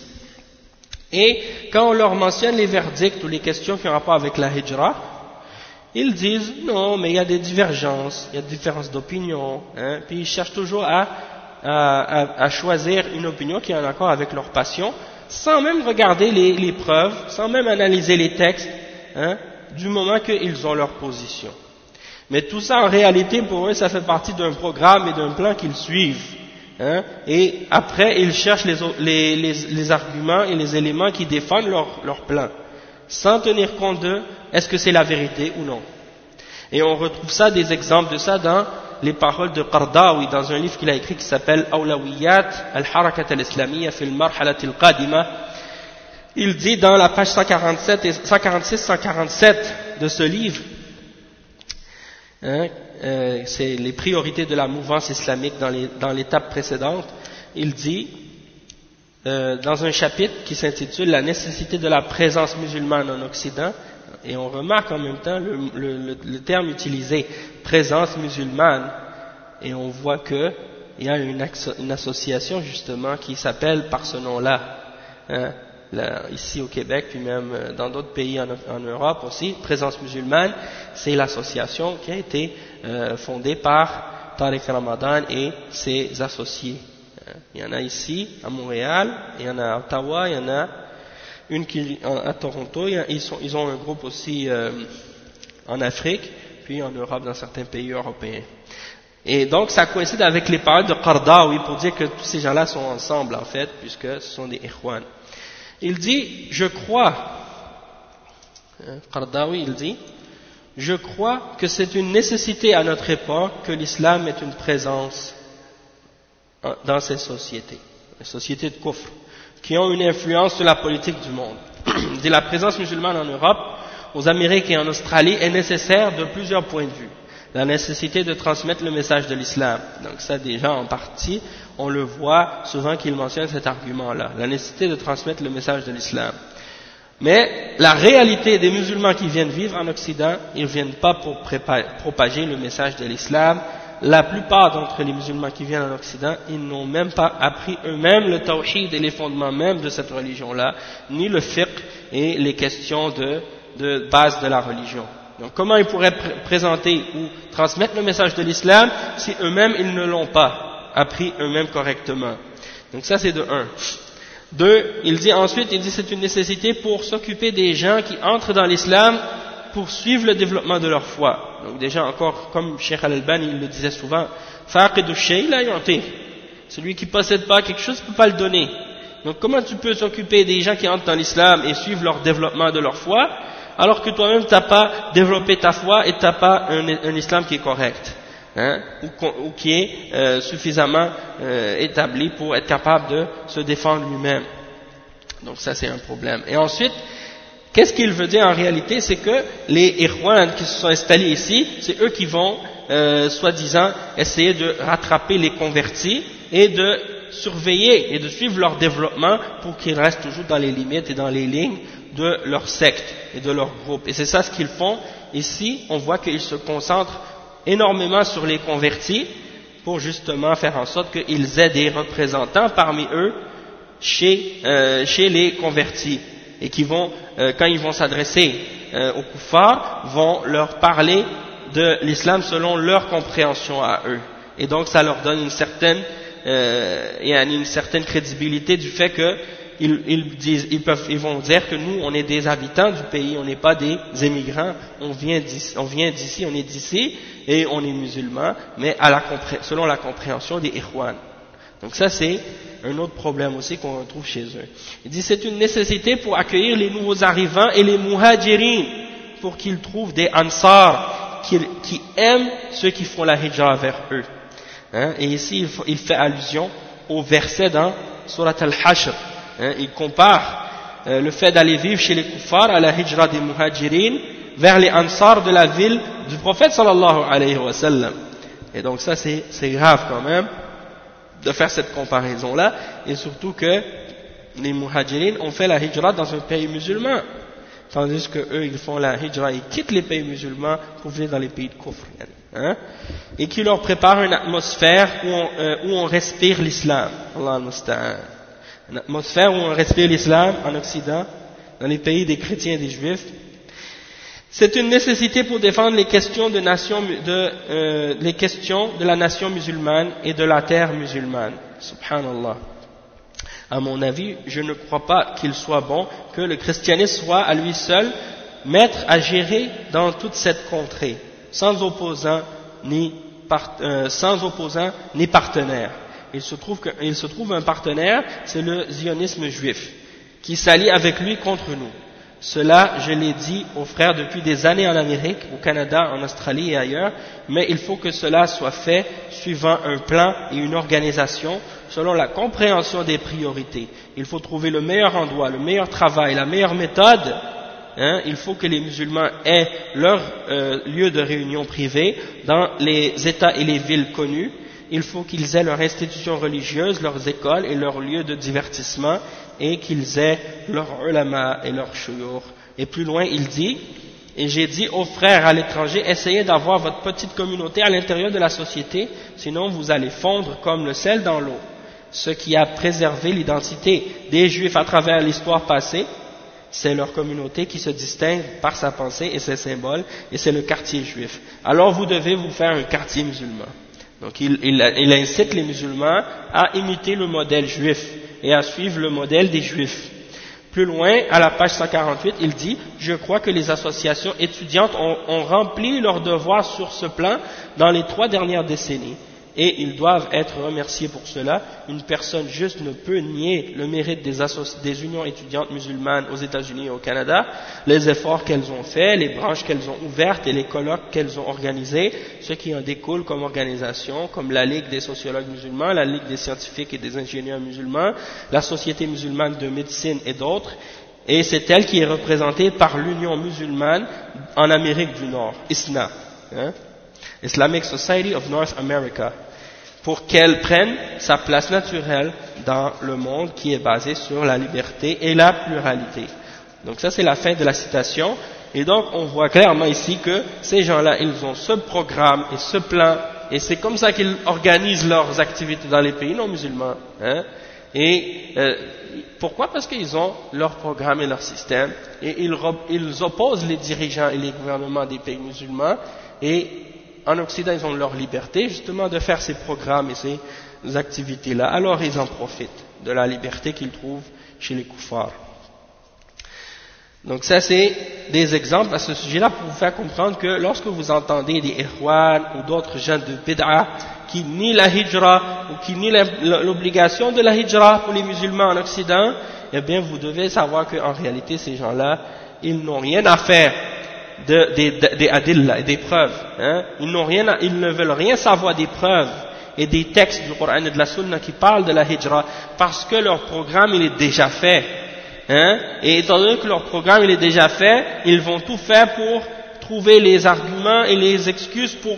Et quand on leur mentionne les verdicts ou les questions qui ont rapport avec la hijra, ils disent non, mais il y a des divergences, il y a des différences d'opinion, puis ils cherchent toujours à choisir une opinion qui est en accord avec leur passion, sans même regarder les preuves, sans même analyser les textes, du moment qu'ils ont leur position. Mais tout ça, en réalité, pour eux, ça fait partie d'un programme et d'un plan qu'ils suivent. Et après, ils cherchent les arguments et les éléments qui défendent leur plan, sans tenir compte de est-ce que c'est la vérité ou non. Et on retrouve ça, des exemples de ça dans les paroles de Qardawi, dans un livre qu'il a écrit qui s'appelle Awlawiyat al-Harakat al-Islamiyya fil Marhalat al-Qadima. Il dit dans la page 146-147 de ce livre, c'est les priorités de la mouvance islamique dans l'étape précédente, il dit dans un chapitre qui s'intitule La nécessité de la présence musulmane en Occident, et on remarque en même temps le terme utilisé, présence musulmane, et on voit qu'il y a une association justement qui s'appelle par ce nom-là, ici au Québec, puis même dans d'autres pays en Europe aussi, présence musulmane, c'est l'association qui a été fondée par Tariq Ramadan et ses associés. Il y en a ici, à Montréal, il y en a à Ottawa, il y en a une à Toronto, ils ont un groupe aussi en Afrique, puis en Europe, dans certains pays européens. Et donc ça coïncide avec les paroles de Qardawi pour dire que tous ces gens-là sont ensemble en fait, puisque ce sont des Ikhwan. Il dit, je crois, Qardawi il dit, je crois que c'est une nécessité à notre époque que l'islam ait une présence dans ces sociétés, les sociétés de kufr, qui ont une influence sur la politique du monde. Il dit, la présence musulmane en Europe, aux Amériques et en Australie est nécessaire de plusieurs points de vue. La nécessité de transmettre le message de l'islam. Donc ça déjà en partie, on le voit souvent qu'il mentionne cet argument-là. La nécessité de transmettre le message de l'islam. Mais la réalité des musulmans qui viennent vivre en Occident, ils ne viennent pas pour propager le message de l'islam. La plupart d'entre les musulmans qui viennent en Occident, ils n'ont même pas appris eux-mêmes le tawhid et les fondements même de cette religion-là, ni le fiqh et les questions de base de la religion. Donc comment ils pourraient présenter ou transmettre le message de l'islam si eux-mêmes ils ne l'ont pas appris eux-mêmes correctement. Donc ça c'est de un. Deux, il dit c'est une nécessité pour s'occuper des gens qui entrent dans l'islam pour suivre le développement de leur foi. Donc déjà encore, comme Cheikh Al-Albani il le disait souvent, faqidu shay la yu'ti. Celui qui possède pas quelque chose ne peut pas le donner. Donc comment tu peux s'occuper des gens qui entrent dans l'islam et suivre leur développement de leur foi alors que toi-même tu n'as pas développé ta foi et tu n'as pas un islam qui est correct. ou qui est suffisamment établi pour être capable de se défendre lui-même. Donc ça c'est un problème. Et ensuite, qu'est-ce qu'il veut dire en réalité? C'est que les Ikhwan qui se sont installés ici, c'est eux qui vont soi-disant essayer de rattraper les convertis et de surveiller et de suivre leur développement pour qu'ils restent toujours dans les limites et dans les lignes de leur secte et de leur groupe. Et c'est ça ce qu'ils font. Ici, on voit qu'ils se concentrent énormément sur les convertis pour justement faire en sorte qu'ils aient des représentants parmi eux chez les convertis et qui vont, quand ils vont s'adresser aux kuffars, vont leur parler de l'islam selon leur compréhension à eux. Et donc ça leur donne une certaine crédibilité du fait que ils vont dire que nous on est des habitants du pays, on n'est pas des émigrants, on vient d'ici, on est d'ici et on est musulmans, mais selon la compréhension des Ikhwan. Donc ça c'est un autre problème aussi qu'on retrouve chez eux. Il dit c'est une nécessité pour accueillir les nouveaux arrivants et les muhajirin, pour qu'ils trouvent des ansar qui aiment ceux qui font la hijra vers eux. Et ici il fait allusion au verset dans Surat Al-Hashr. Il compare le fait d'aller vivre chez les kuffars à la hijra des muhajirin vers les ansar de la ville du prophète sallallahu alayhi wa sallam. Et donc ça c'est grave quand même de faire cette comparaison là, et surtout que les muhajirin ont fait la hijra dans un pays musulman, tandis que eux ils font la hijra, ils quittent les pays musulmans pour venir dans les pays de kufr, et qui leur prépare une atmosphère où on respire l'islam. Allah al-Musta'an. Une atmosphère où on respire l'islam en Occident, dans les pays des chrétiens et des juifs. C'est une nécessité pour défendre les questions de la nation musulmane et de la terre musulmane. Subhanallah. À mon avis, je ne crois pas qu'il soit bon que le christianisme soit à lui seul maître à gérer dans toute cette contrée, sans opposant ni partenaire. Il se trouve un partenaire, c'est le zionisme juif, qui s'allie avec lui contre nous. Cela, je l'ai dit aux frères depuis des années en Amérique, au Canada, en Australie et ailleurs, mais il faut que cela soit fait suivant un plan et une organisation selon la compréhension des priorités. Il faut trouver le meilleur endroit, le meilleur travail, la meilleure méthode. Il faut que les musulmans aient leur lieu de réunion privé dans les États et les villes connues. Il faut qu'ils aient leurs institutions religieuses, leurs écoles et leurs lieux de divertissement, et qu'ils aient leurs ulama et leurs shuyukh. Et plus loin, il dit, et j'ai dit aux frères à l'étranger, essayez d'avoir votre petite communauté à l'intérieur de la société, sinon vous allez fondre comme le sel dans l'eau. Ce qui a préservé l'identité des Juifs à travers l'histoire passée, c'est leur communauté qui se distingue par sa pensée et ses symboles, et c'est le quartier juif. Alors vous devez vous faire un quartier musulman. Donc il incite les musulmans à imiter le modèle juif et à suivre le modèle des juifs. Plus loin, à la page 148, il dit « Je crois que les associations étudiantes ont rempli leur devoir sur ce plan dans les 3 dernières décennies. Et ils doivent être remerciés pour cela. Une personne juste ne peut nier le mérite des unions étudiantes musulmanes aux États-Unis et au Canada, les efforts qu'elles ont faits, les branches qu'elles ont ouvertes et les colloques qu'elles ont organisés, ce qui en découle comme organisation, comme la Ligue des sociologues musulmans, la Ligue des scientifiques et des ingénieurs musulmans, la Société musulmane de médecine et d'autres. Et c'est elle qui est représentée par l'Union musulmane en Amérique du Nord, ISNA, Islamic Society of North America, pour qu'elle prenne sa place naturelle dans le monde qui est basé sur la liberté et la pluralité. Donc ça c'est la fin de la citation, et donc on voit clairement ici que ces gens-là, ils ont ce programme et ce plan, et c'est comme ça qu'ils organisent leurs activités dans les pays non musulmans. Pourquoi? Parce qu'ils ont leur programme et leur système, et ils opposent les dirigeants et les gouvernements des pays musulmans, et en Occident, ils ont leur liberté justement de faire ces programmes et ces activités-là. Alors ils en profitent de la liberté qu'ils trouvent chez les kuffars. Donc ça, c'est des exemples à ce sujet-là pour vous faire comprendre que lorsque vous entendez des ikhwan ou d'autres gens de bid'a qui nient la hijra ou qui nient l'obligation de la hijra pour les musulmans en Occident, eh bien vous devez savoir qu'en réalité, ces gens-là, ils n'ont rien à faire des adillah, des preuves. Hein. Ils ne veulent rien savoir des preuves et des textes du Coran et de la Sunna qui parlent de la hijra parce que leur programme il est déjà fait. Hein. Et étant donné que leur programme il est déjà fait, ils vont tout faire pour trouver les arguments et les excuses pour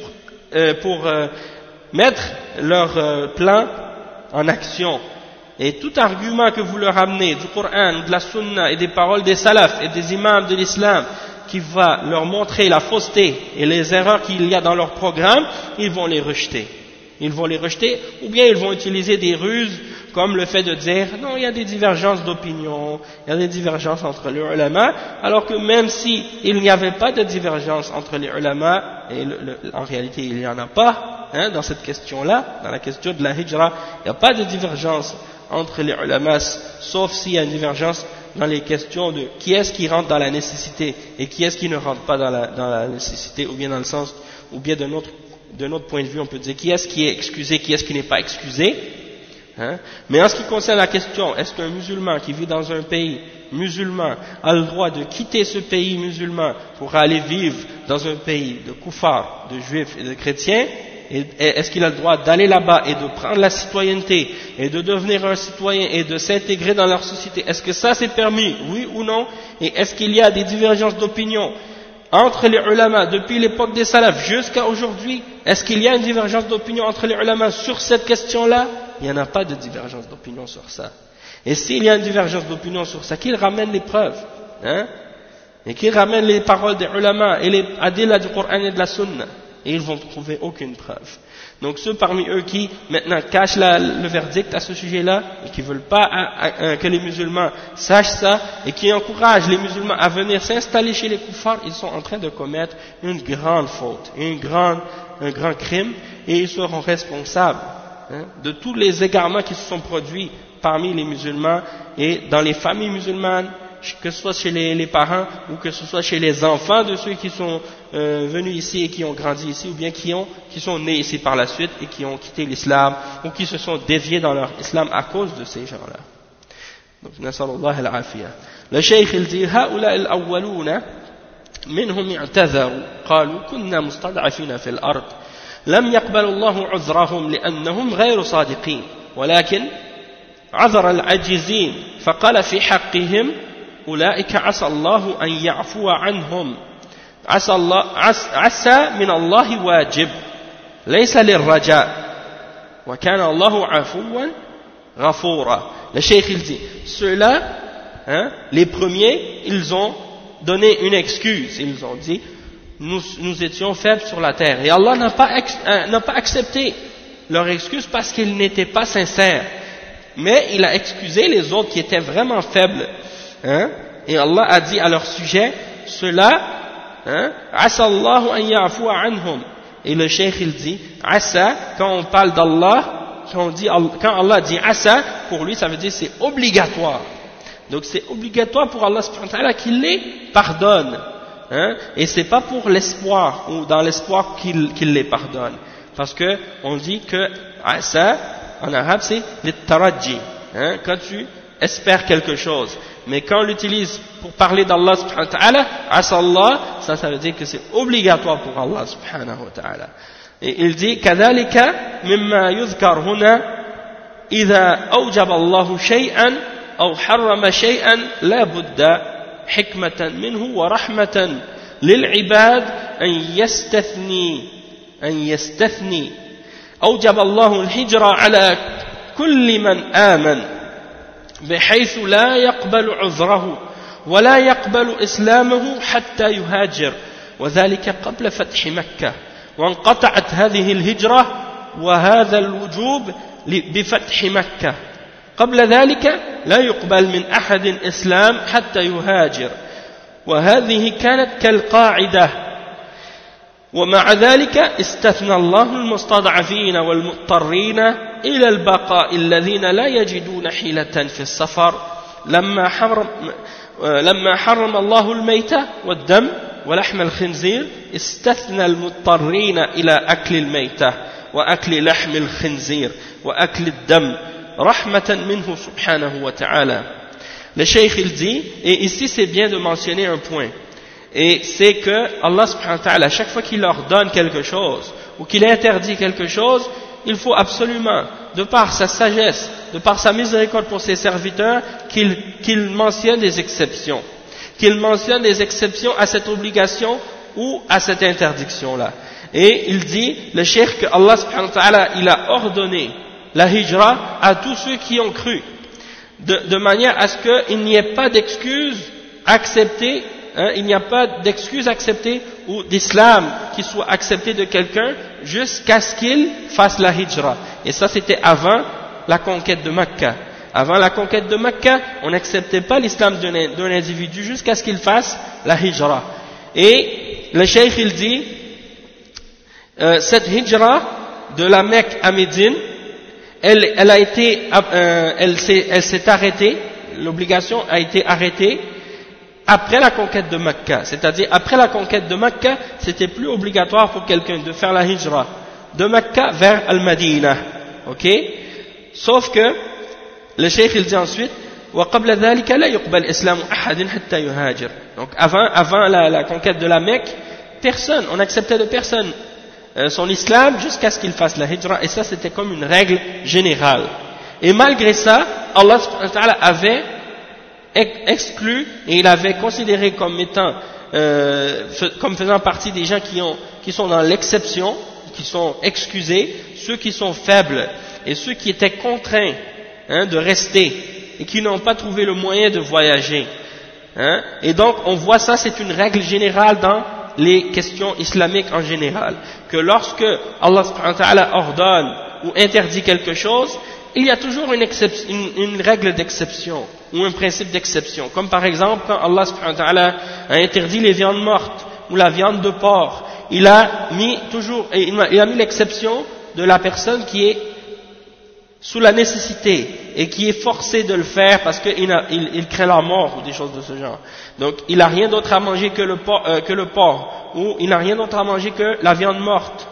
mettre leur plan en action. Et tout argument que vous leur amenez du Coran, de la Sunna et des paroles des salafs et des imams de l'islam qui va leur montrer la fausseté et les erreurs qu'il y a dans leur programme, ils vont les rejeter. Ils vont les rejeter ou bien ils vont utiliser des ruses comme le fait de dire non, il y a des divergences d'opinion, il y a des divergences entre les ulama, alors que même si il n'y avait pas de divergence entre les ulama, et en réalité il n'y en a pas, hein, dans cette question-là, dans la question de la hijra, il n'y a pas de divergence entre les ulamas, sauf s'il y a une divergence dans les questions de qui est-ce qui rentre dans la nécessité et qui est-ce qui ne rentre pas dans la nécessité, ou bien dans le sens, ou bien de notre point de vue, on peut dire qui est-ce qui est excusé, qui est-ce qui n'est pas excusé. Hein? Mais en ce qui concerne la question, est-ce qu'un musulman qui vit dans un pays musulman a le droit de quitter ce pays musulman pour aller vivre dans un pays de koufars, de juifs et de chrétiens? Et est-ce qu'il a le droit d'aller là-bas et de prendre la citoyenneté et de devenir un citoyen et de s'intégrer dans leur société? Est-ce que ça c'est permis, oui ou non? Et est-ce qu'il y a des divergences d'opinion entre les ulama depuis l'époque des salafs jusqu'à aujourd'hui? Est-ce qu'il y a une divergence d'opinion entre les ulama sur cette question-là? Il n'y en a pas de divergence d'opinion sur ça. Et s'il y a une divergence d'opinion sur ça, qu'ils ramènent les preuves, hein? Et qu'ils ramènent les paroles des ulama et les adillah du Coran et de la Sunna. Et ils vont trouver aucune preuve. Donc ceux parmi eux qui maintenant cachent le verdict à ce sujet-là et qui ne veulent pas que les musulmans sachent ça et qui encouragent les musulmans à venir s'installer chez les koufars, ils sont en train de commettre une grande faute, un grand crime, et ils seront responsables, hein, de tous les égarements qui se sont produits parmi les musulmans et dans les familles musulmanes, que ce soit chez les parents ou que ce soit chez les enfants de ceux qui sont venus ici et qui ont grandi ici, ou bien qui sont nés ici par la suite et qui ont quitté l'islam ou qui se sont déviés dans leur islam à cause de ces gens-là. Donc, nasallallahu al-afiyah. Le cheikh il dit هؤلاء الأولون منهم اعتذروا قالوا كنا مستضعفين في الأرض لم يقبل الله عذرهم لأنهم غير صادقين ولكن عذر العاجزين فقال في حقهم أولئك عسى الله أن يعفو عنهم عسى من الله واجب ليس للرجاء وكان الله عفوا غفورا. Le cheikh il dit ceux-là, hein, les premiers, ils ont donné une excuse, ils ont dit nous étions faibles sur la terre et Allah n'a pas accepté leur excuse parce qu'ils n'étaient pas sincères, mais il a excusé les autres qui étaient vraiment faibles. Hein? Et Allah a dit à leur sujet, ceux-là, hein, Asa Allahu an ya'fua anhum. Et le cheikh il dit, Asa, quand on parle d'Allah, quand Allah dit Asa, pour lui ça veut dire c'est obligatoire. Donc c'est obligatoire pour Allah subhanahu wa ta'ala qu'il les pardonne. Hein? Et c'est pas pour l'espoir, ou dans l'espoir qu'il les pardonne. Parce que on dit que Asa, en arabe c'est le taraji, hein, quand tu espères quelque chose. Mais quand on l'utilise pour parler d'Allah subhanahu wa ta'ala, asallah, ça veut dire que c'est obligatoire pour Allah subhanahu wa ta'ala. Et il dit, كذلك مما يذكر هنا إذا أوجب الله شيئا أو حرم شيئا لا بد حكمة منه ورحمة للعباد أن يستثني أوجب الله الهجرة على كل من آمن بحيث لا يقبل عذره ولا يقبل إسلامه حتى يهاجر وذلك قبل فتح مكة وانقطعت هذه الهجرة وهذا الوجوب بفتح مكة قبل ذلك لا يقبل من أحد إسلام حتى يهاجر وهذه كانت كالقاعدة ومع ذلك استثنى الله المستضعفين والمضطرين إلى البقاء الذين لا يجدون حيلة في السفر لما حرم الله الميتة والدم ولحم الخنزير استثنى المضطرين إلى أكل الميتة وأكل لحم الخنزير وأكل الدم رحمة منه سبحانه وتعالى. Le cheikh il dit, et ici c'est bien de mentionner un point, Et c'est que Allah subhanahu wa ta'ala, à chaque fois qu'il ordonne quelque chose, ou qu'il interdit quelque chose, il faut absolument, de par sa sagesse, de par sa miséricorde pour ses serviteurs, qu'il mentionne des exceptions. Qu'il mentionne des exceptions à cette obligation ou à cette interdiction-là. Et il dit, le cheikh, que Allah subhanahu wa ta'ala, il a ordonné la hijra à tous ceux qui ont cru, de manière à ce qu'il n'y ait pas d'excuses acceptées, il n'y a pas d'excuses acceptées ou d'islam qui soit accepté de quelqu'un jusqu'à ce qu'il fasse la hijra. Et ça, c'était avant la conquête de Mecca. Avant la conquête de Mecca, on n'acceptait pas l'islam d'un individu jusqu'à ce qu'il fasse la hijra. Et le cheikh, il dit, cette hijra de la Mecque à Médine, elle s'est arrêtée, l'obligation a été arrêtée après la conquête de Mecca. C'est-à-dire, après la conquête de Mecca, c'était plus obligatoire pour quelqu'un de faire la hijra de Mecca vers Al-Madinah. Ok? Sauf que, le cheikh il dit ensuite, وَقَبْلَ ذَلِكَ لَا يُقْبَلْ إِسْلَامُ أَحَدٍ حَتَّى يُهَاجِرْ. Donc avant la conquête de la Mecque, personne, on acceptait de personne son islam jusqu'à ce qu'il fasse la hijra, et ça c'était comme une règle générale. Et malgré ça, Allah subhanahu wa ta'ala avait exclu, et il avait considéré comme étant, comme faisant partie des gens qui sont dans l'exception, qui sont excusés, ceux qui sont faibles, et ceux qui étaient contraints de rester, et qui n'ont pas trouvé le moyen de voyager. Et donc on voit ça, c'est une règle générale dans les questions islamiques en général, que lorsque Allah subhanahu wa ta'ala ordonne ou interdit quelque chose, il y a toujours une règle d'exception ou un principe d'exception, comme par exemple quand Allah subhanahu wa ta'ala a interdit les viandes mortes ou la viande de porc, il a mis l'exception de la personne qui est sous la nécessité et qui est forcé de le faire parce qu'il craint la mort ou des choses de ce genre. Donc il n'a rien d'autre à manger que le porc, ou il n'a rien d'autre à manger que la viande morte,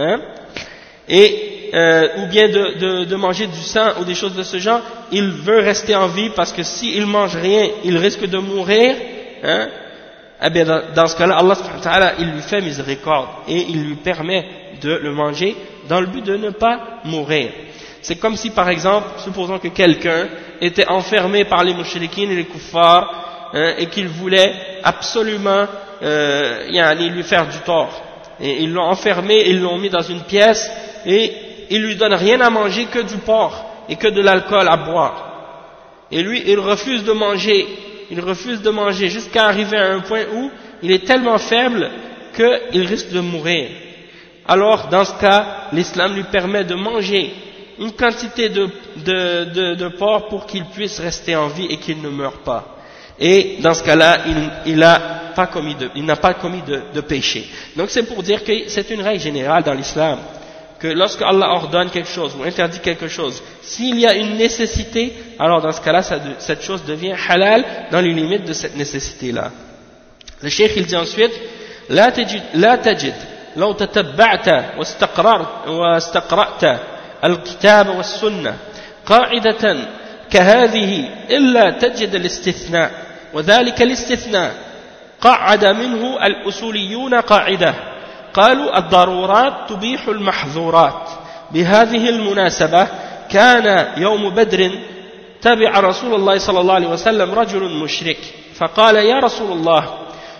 ou bien de manger du sang ou des choses de ce genre. Il veut rester en vie parce que s'il mange rien, il risque de mourir. Eh bien dans ce cas-là, Allah subhanahu wa ta'ala, il lui fait miséricorde et il lui permet de le manger dans le but de ne pas mourir. C'est comme si, par exemple, supposons que quelqu'un était enfermé par les mouchriquines et les kuffars, et qu'il voulait absolument lui faire du tort. Et ils l'ont enfermé, ils l'ont mis dans une pièce, et ils lui donnent rien à manger que du porc et que de l'alcool à boire. Et lui, il refuse de manger jusqu'à arriver à un point où il est tellement faible qu'il risque de mourir. Alors, dans ce cas, l'islam lui permet de manger une quantité de porc pour qu'il puisse rester en vie et qu'il ne meure pas. Et dans ce cas-là, il n'a pas commis de péché. Donc c'est pour dire que c'est une règle générale dans l'islam, que lorsque Allah ordonne quelque chose ou interdit quelque chose, s'il y a une nécessité, alors dans ce cas-là, cette chose devient halal dans les limites de cette nécessité-là. Le cheikh il dit ensuite, لا تجد لو تتبعت واستقرأت الكتاب والسنة قاعدة كهذه إلا تجد الاستثناء، وذلك الاستثناء قعد منه الأصوليون قاعدة، قالوا الضرورات تبيح المحظورات. بهذه المناسبة كان يوم بدر تبع رسول الله صلى الله عليه وسلم رجل مشرك فقال يا رسول الله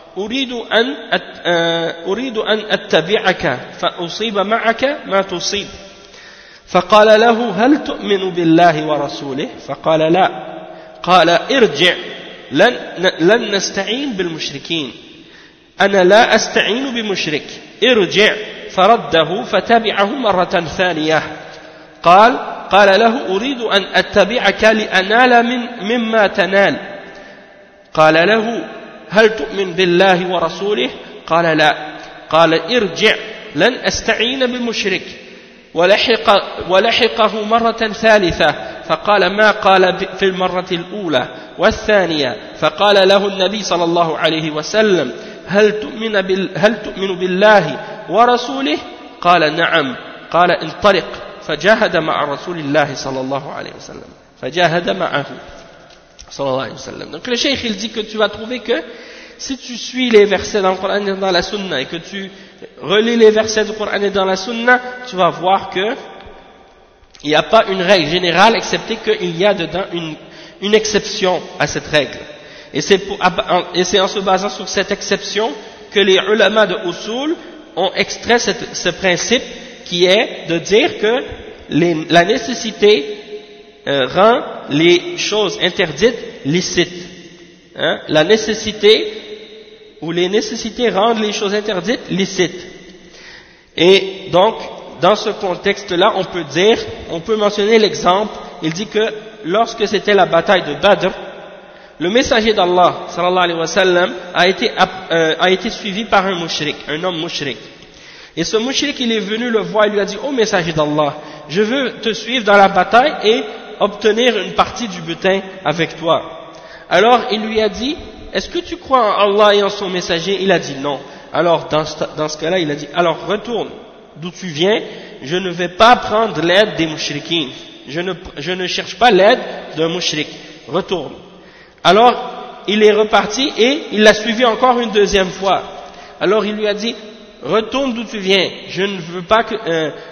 أريد أن أتبعك فأصيب معك ما تصيب. فقال له هل تؤمن بالله ورسوله؟ فقال لا. قال ارجع لن نستعين بالمشركين، أنا لا أستعين بمشرك، ارجع. فرده فتبعه مرة ثانية. قال له أريد أن أتبعك لأنال مما تنال. قال له هل تؤمن بالله ورسوله؟ قال لا. قال ارجع لن أستعين بمشرك. ولحقه مرة ثالثة فقال ما قال في المرة الأولى والثانية. فقال له النبي صلى الله عليه وسلم هل تؤمن بالله ورسوله؟ قال نعم. قال انطلق. فجاهد مع رسول الله صلى الله عليه وسلم. فجاهد معه صلى الله عليه وسلم. Donc le cheikh il dit que tu vas trouver que si tu suis les versets dans le Coran et dans la Sunna et que tu relis les versets du Coran et dans la Sunna, tu vas voir que il n'y a pas une règle générale, excepté qu'il y a dedans une exception à cette règle. Et c'est en se basant sur cette exception que les ulama de Usul ont extrait ce principe qui est de dire que la nécessité rend les choses interdites licites. Hein? La nécessité ou les nécessités rendent les choses interdites licites. Et donc, dans ce contexte-là, on peut mentionner l'exemple, il dit que lorsque c'était la bataille de Badr, le messager d'Allah, sallallahu alayhi wa sallam, a été suivi par un mushrik, un homme mushrik. Et ce mushrik, il est venu le voir, il lui a dit, ô messager d'Allah, je veux te suivre dans la bataille et obtenir une partie du butin avec toi. Alors, il lui a dit, est-ce que tu crois en Allah et en son messager? Il a dit non. Alors, dans ce cas-là, il a dit, alors retourne d'où tu viens, je ne vais pas prendre l'aide des mushrikines. Je ne cherche pas l'aide d'un mushrik. Retourne. Alors, il est reparti et il l'a suivi encore une deuxième fois. Alors, il lui a dit, retourne d'où tu viens. Je ne veux pas que...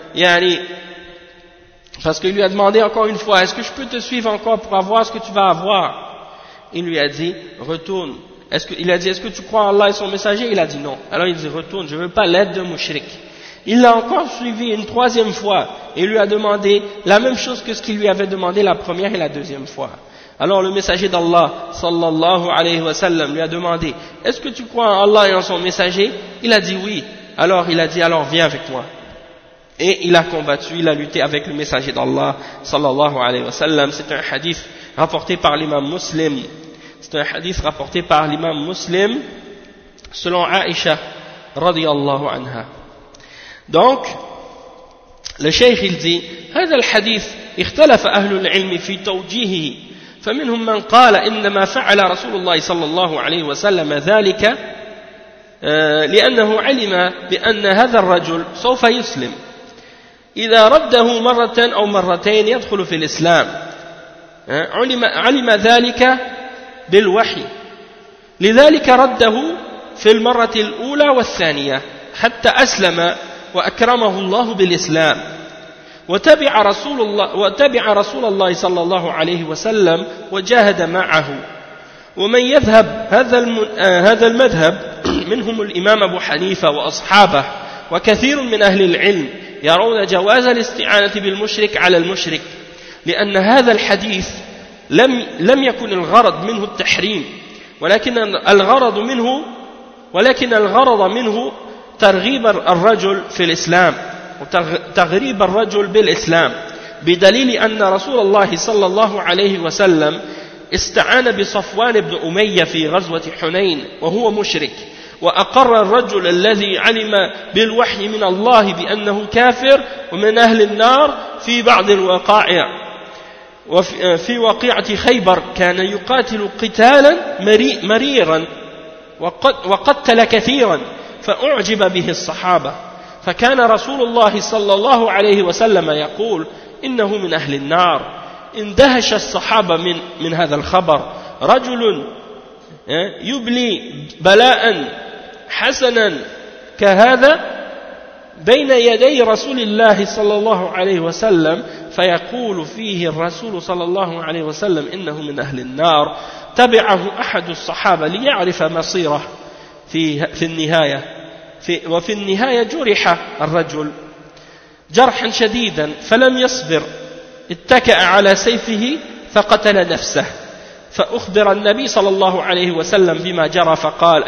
parce qu'il lui a demandé encore une fois, est-ce que je peux te suivre encore pour avoir ce que tu vas avoir? Il lui a dit, retourne. Il a dit, est-ce que tu crois en Allah et son messager? Il a dit non. Alors il dit, retourne, je ne veux pas l'aide d'un mushrik. Il l'a encore suivi une troisième fois et lui a demandé la même chose que ce qu'il lui avait demandé la première et la deuxième fois. Alors le messager d'Allah, sallallahu alayhi wa sallam, lui a demandé, est-ce que tu crois en Allah et en son messager? Il a dit oui. Alors il a dit, alors viens avec moi. Et il a combattu, il a lutté avec le messager d'Allah, sallallahu alayhi wa sallam. C'est un hadith rapporté par l'imam Muslim. C'est un hadith rapporté par l'imam Muslim selon Aïcha, radiyallahu anha. Donc, le cheikh il dit, هذا الحديث اختلف أهل العلم في توجيهه فمنهم من قال إنما فعل رسول الله صلى الله عليه وسلم ذلك لأنه علم بأن هذا الرجل سوف يسلم إذا رده مرة أو مرتين يدخل في الإسلام علم ذلك بالوحي لذلك رده في المرة الأولى والثانية حتى أسلم وأكرمه الله بالإسلام وتبع رسول الله صلى الله عليه وسلم وجاهد معه ومن يذهب هذا المذهب منهم الإمام أبو حنيفة وأصحابه وكثير من أهل العلم يرون جواز الاستعانة بالمشرك على المشرك لأن هذا الحديث لم يكن الغرض منه التحريم ولكن الغرض منه ترغيب الرجل في الإسلام وتغريب الرجل بالإسلام بدليل أن رسول الله صلى الله عليه وسلم استعان بصفوان بن أمية في غزوة حنين وهو مشرك وأقر الرجل الذي علم بالوحي من الله بأنه كافر ومن أهل النار في بعض الوقائع وفي وقيعة خيبر كان يقاتل قتالا مريرا وقتل كثيرا فأعجب به الصحابة فكان رسول الله صلى الله عليه وسلم يقول إنه من أهل النار اندهش الصحابة من هذا الخبر رجل يبلي بلاء حسنا كهذا بين يدي رسول الله صلى الله عليه وسلم فيقول فيه الرسول صلى الله عليه وسلم إنه من أهل النار تبعه أحد الصحابة ليعرف مصيره في النهاية وفي النهاية جرح الرجل جرحا شديدا فلم يصبر اتكأ على سيفه فقتل نفسه فأخبر النبي صلى الله عليه وسلم بما جرى فقال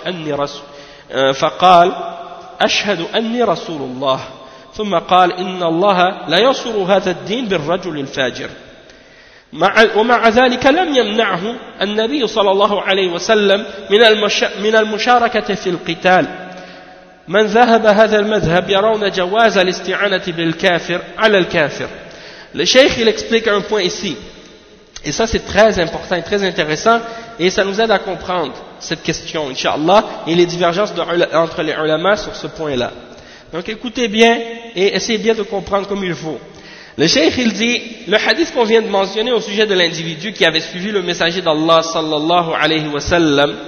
أشهد أني رسول الله ثم قال إن الله لا ينصر هذا الدين بالرجل الفاجر ومع ذلك لم يمنعه النبي صلى الله عليه وسلم من المشاركة في القتال من ذهب هذا المذهب يرون جواز الاستعانة بالكافر على الكافر. Le cheikh il explique un point ici et ça c'est très important et très intéressant et ça nous aide à comprendre cette question Inch'Allah et les divergences entre les ulama sur ce point là. Donc écoutez bien et essayez bien de comprendre comme il faut. Le cheikh il dit, le hadith qu'on vient de mentionner au sujet de l'individu qui avait suivi le messager d'Allah sallallahu alayhi wa sallam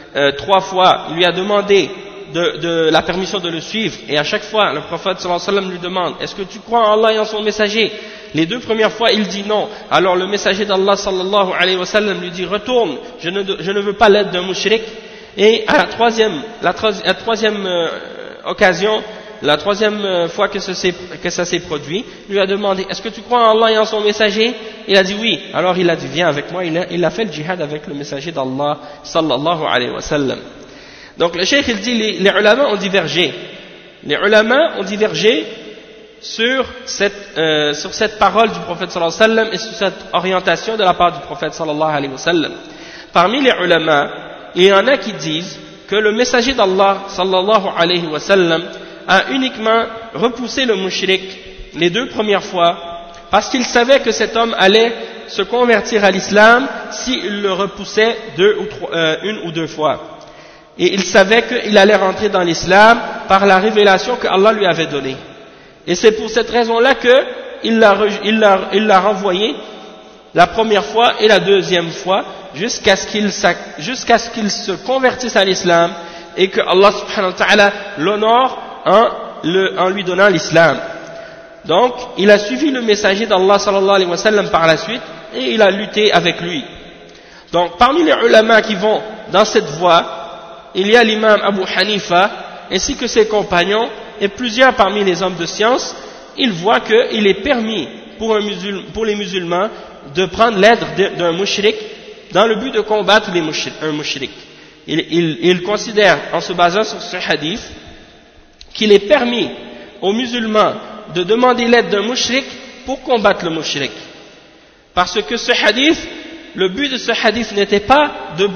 3 fois, il lui a demandé de la permission de le suivre, et à chaque fois le prophète sallallahu alayhi wa sallam lui demande est-ce que tu crois en Allah et en son messager? Les 2 premières fois il dit non, alors le messager d'Allah sallallahu alayhi wa sallam lui dit retourne, je ne veux pas l'aide d'un mushrik. Et à la troisième occasion, la troisième fois que ça s'est produit, il lui a demandé est-ce que tu crois en Allah et en son messager? Il a dit oui, alors il a dit viens avec moi, il a fait le djihad avec le messager d'Allah sallallahu alayhi wa sallam. Donc le cheikh il dit les ulama ont divergé. Les ulama ont divergé sur cette parole du prophète sallallahu alayhi wa sallam et sur cette orientation de la part du prophète sallallahu alayhi wa sallam. Parmi les ulama, il y en a qui disent que le messager d'Allah sallallahu alayhi wa sallam a uniquement repoussé le mushrik les 2 premières fois parce qu'il savait que cet homme allait se convertir à l'islam s'il le repoussait 1 ou 2 fois. Et il savait qu'il allait rentrer dans l'islam par la révélation que Allah lui avait donnée. Et c'est pour cette raison-là qu'il l'a renvoyé la première fois et la deuxième fois jusqu'à ce qu'il se convertisse à l'islam et que Allah subhanahu wa ta'ala l'honore en lui donnant l'islam. Donc, il a suivi le messager d'Allah sallallahu alayhi wa sallam par la suite et il a lutté avec lui. Donc, parmi les ulama qui vont dans cette voie, il y a l'imam Abu Hanifa ainsi que ses compagnons et plusieurs parmi les hommes de science. Ils voient qu'il est permis pour les musulmans de prendre l'aide d'un mushrik dans le but de combattre un mushrik. Il considère, en se basant sur ce hadith, qu'il est permis aux musulmans de demander l'aide d'un mushrik pour combattre le mushrik. Parce que ce hadith, le but de ce hadith n'était pas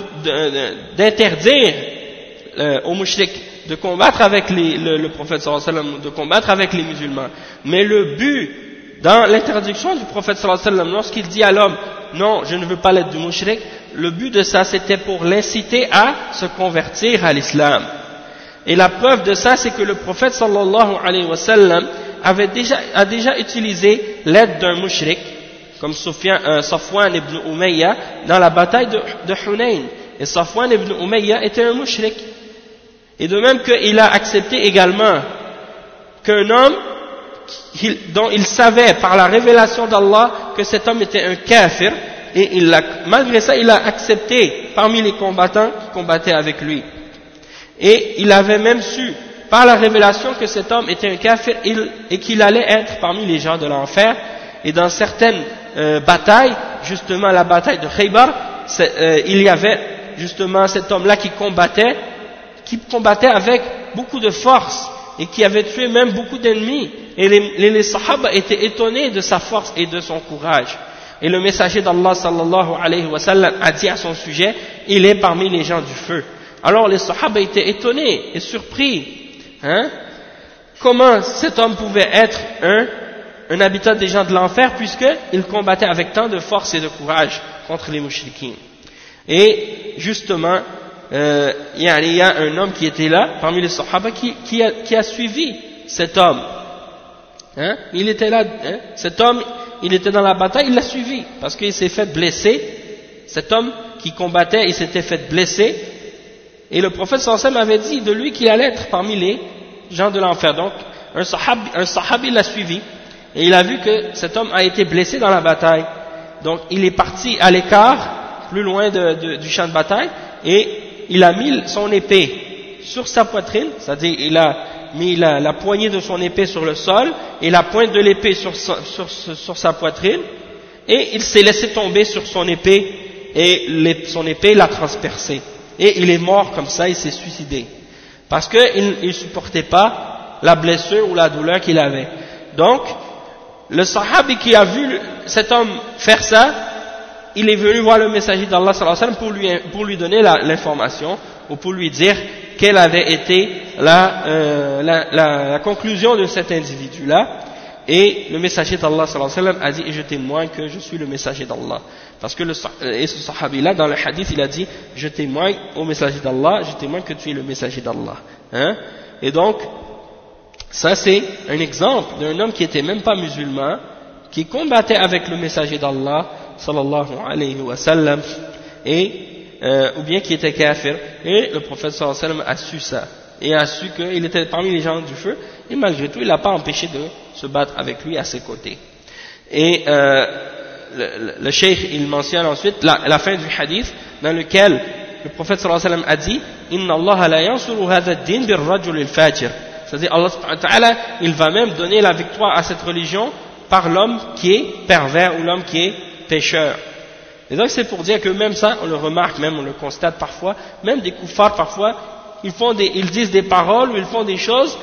d'interdire aux mushriks de combattre avec le prophète sallallahu alayhi wa sallam, de combattre avec les musulmans. Mais le but, dans l'interdiction du prophète sallallahu alayhi wa sallam, lorsqu'il dit à l'homme, non, je ne veux pas l'aide du mushrik, le but de ça, c'était pour l'inciter à se convertir à l'islam. Et la preuve de ça, c'est que le prophète sallallahu alayhi wa sallam a déjà utilisé l'aide d'un mushrik, comme Safwan ibn Umayya, dans la bataille de Hunayn. Et Safwan ibn Umayya était un mushrik. Et de même qu'il a accepté également qu'un homme dont il savait par la révélation d'Allah que cet homme était un kafir, et malgré ça il a accepté parmi les combattants qui combattaient avec lui. Et il avait même su par la révélation que cet homme était un kafir et qu'il allait être parmi les gens de l'enfer. Et dans certaines batailles, justement la bataille de Khaybar, il y avait justement cet homme-là qui combattait avec beaucoup de force et qui avait tué même beaucoup d'ennemis. Et les sahaba étaient étonnés de sa force et de son courage. Et le messager d'Allah sallallahu alayhi wa sallam a dit à son sujet, il est parmi les gens du feu. Alors les sahaba étaient étonnés et surpris. Comment cet homme pouvait être un habitant des gens de l'enfer puisqu'il combattait avec tant de force et de courage contre les mouchriquins. Et justement, il y a un homme qui était là, parmi les sahaba, qui a suivi cet homme. Il était là, cet homme, il était dans la bataille, il l'a suivi, parce qu'il s'est fait blesser. Cet homme qui combattait, il s'était fait blesser, et le prophète sallallahu alayhi wa sallam avait dit de lui qu'il allait être parmi les gens de l'enfer. Donc, un sahabi l'a suivi, et il a vu que cet homme a été blessé dans la bataille. Donc, il est parti à l'écart, plus loin du champ de bataille, et il a mis son épée sur sa poitrine, c'est-à-dire il a mis la poignée de son épée sur le sol et la pointe de l'épée sur sa poitrine, et il s'est laissé tomber sur son épée et son épée l'a transpercé. Et il est mort comme ça, il s'est suicidé. Parce qu'il ne supportait pas la blessure ou la douleur qu'il avait. Donc, le sahabi qui a vu cet homme faire ça, il est venu voir le messager d'Allah sallallahu alayhi wa sallam pour lui donner l'information ou pour lui dire quelle avait été la conclusion de cet individu-là. Et le messager d'Allah sallallahu alayhi wa sallam a dit, et je témoigne que je suis le messager d'Allah. Parce que ce sahabi-là, dans le hadith, il a dit, je témoigne au messager d'Allah, je témoigne que tu es le messager d'Allah. Et donc, ça c'est un exemple d'un homme qui était même pas musulman, qui combattait avec le messager d'Allah sallallahu alayhi wa sallam, ou bien qui était kafir, Et le prophète sallallahu alayhi wa sallam a su ça, et a su qu'il était parmi les gens du feu, et malgré tout, il n'a pas empêché de se battre avec lui à ses côtés. Et le cheikh, il mentionne ensuite la fin du hadith, dans lequel le prophète sallallahu alayhi wa sallam a dit « Inna Allah la yansuru hadha ad-din bir-rajul al-fajir » c'est-à-dire Allah subhanahu wa ta'ala, il va même donner la victoire à cette religion par l'homme qui est pervers ou l'homme qui est pécheur. Et donc c'est pour dire que même ça, on le remarque, même on le constate parfois, même des kuffars parfois, ils disent des paroles ou ils font des choses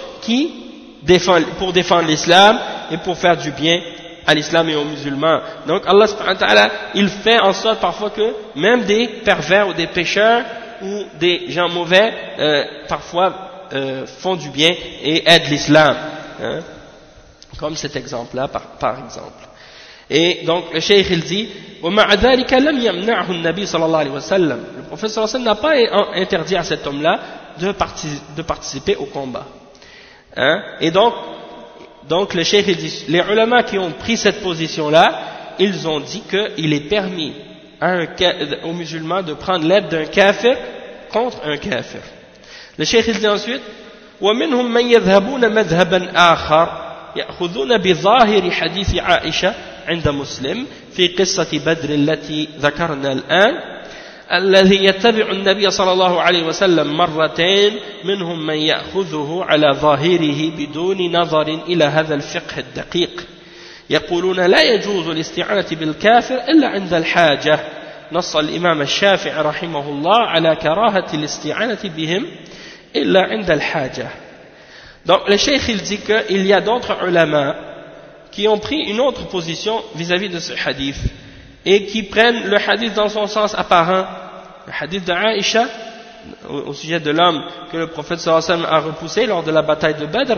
pour défendre l'islam et pour faire du bien à l'islam et aux musulmans. Donc Allah subhanahu wa ta'ala, il fait en sorte parfois que même des pervers ou des pécheurs ou des gens mauvais, parfois font du bien et aident l'islam, hein, comme cet exemple-là par exemple. Et donc le cheikh il dit وَمَعَ ذَلِكَ لَمْ يَمْنَعْهُ النَّبِي صلى الله عليه وسلم. Le prophète sallallahu alayhi wa sallam n'a pas interdit à cet homme-là de participer au combat, hein. Et donc le cheikh il dit, les ulama qui ont pris cette position-là, ils ont dit qu'il est permis aux musulmans de prendre l'aide d'un kafir contre un kafir. Le cheikh il dit ensuite ومنهم من يذهبون مذهبا آخر يأخذون بظاهر حديث عائشة عند مسلم في قصة بدر التي ذكرنا الآن الذي يتبع النبي صلى الله عليه وسلم مرتين منهم من يأخذه على ظاهره بدون نظر إلى هذا الفقه الدقيق يقولون لا يجوز الاستعانة بالكافر إلا عند الحاجة نص الإمام الشافعي رحمه الله على كراهة الاستعانة بهم إلا عند الحاجة. Donc le cheikh il dit qu'il y a d'autres ulama qui ont pris une autre position vis-à-vis de ce hadith et qui prennent le hadith dans son sens apparent, le hadith de Aïcha au sujet de l'homme que le prophète sallallahu alayhi wa sallam a repoussé lors de la bataille de Badr.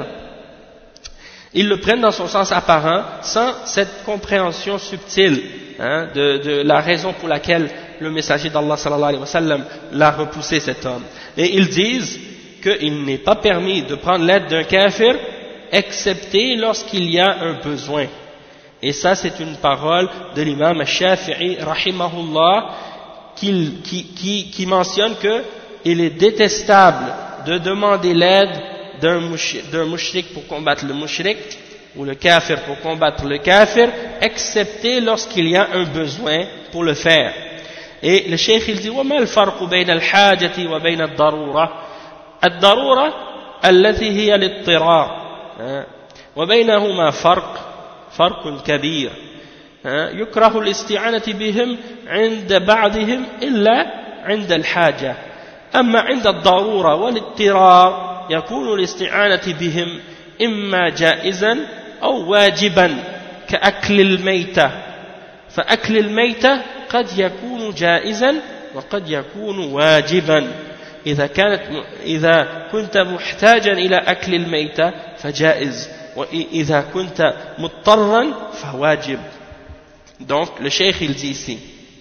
Ils le prennent dans son sens apparent sans cette compréhension subtile, hein, de la raison pour laquelle le messager d'Allah sallallahu alayhi wa sallam l'a repoussé cet homme. Et ils disent qu'il n'est pas permis de prendre l'aide d'un kafir excepté lorsqu'il y a un besoin. Et ça c'est une parole de l'imam al-Shafi'i rahimahullah qui mentionne qu'il est détestable de demander l'aide d'un mushrik pour combattre le mushrik ou le kafir pour combattre le kafir excepté lorsqu'il y a un besoin pour le faire. Et le cheikh il dit وَمَا الْفَرْقُ بَيْنَ الْحَاجَةِ وَبَيْنَ الضَّرُورَةِ الضرورة التي هي الاضطرار وبينهما فرق كبير يكره الاستعانة بهم عند بعضهم إلا عند الحاجة أما عند الضرورة والاضطرار يكون الاستعانة بهم إما جائزا أو واجبا كأكل الميتة فأكل الميتة قد يكون جائزا وقد يكون واجبا إذا كنت محتاجا إلى أكل الميتة فجائز وإذا كنت مضطرا فواجب. Donc le cheikh il dit ici,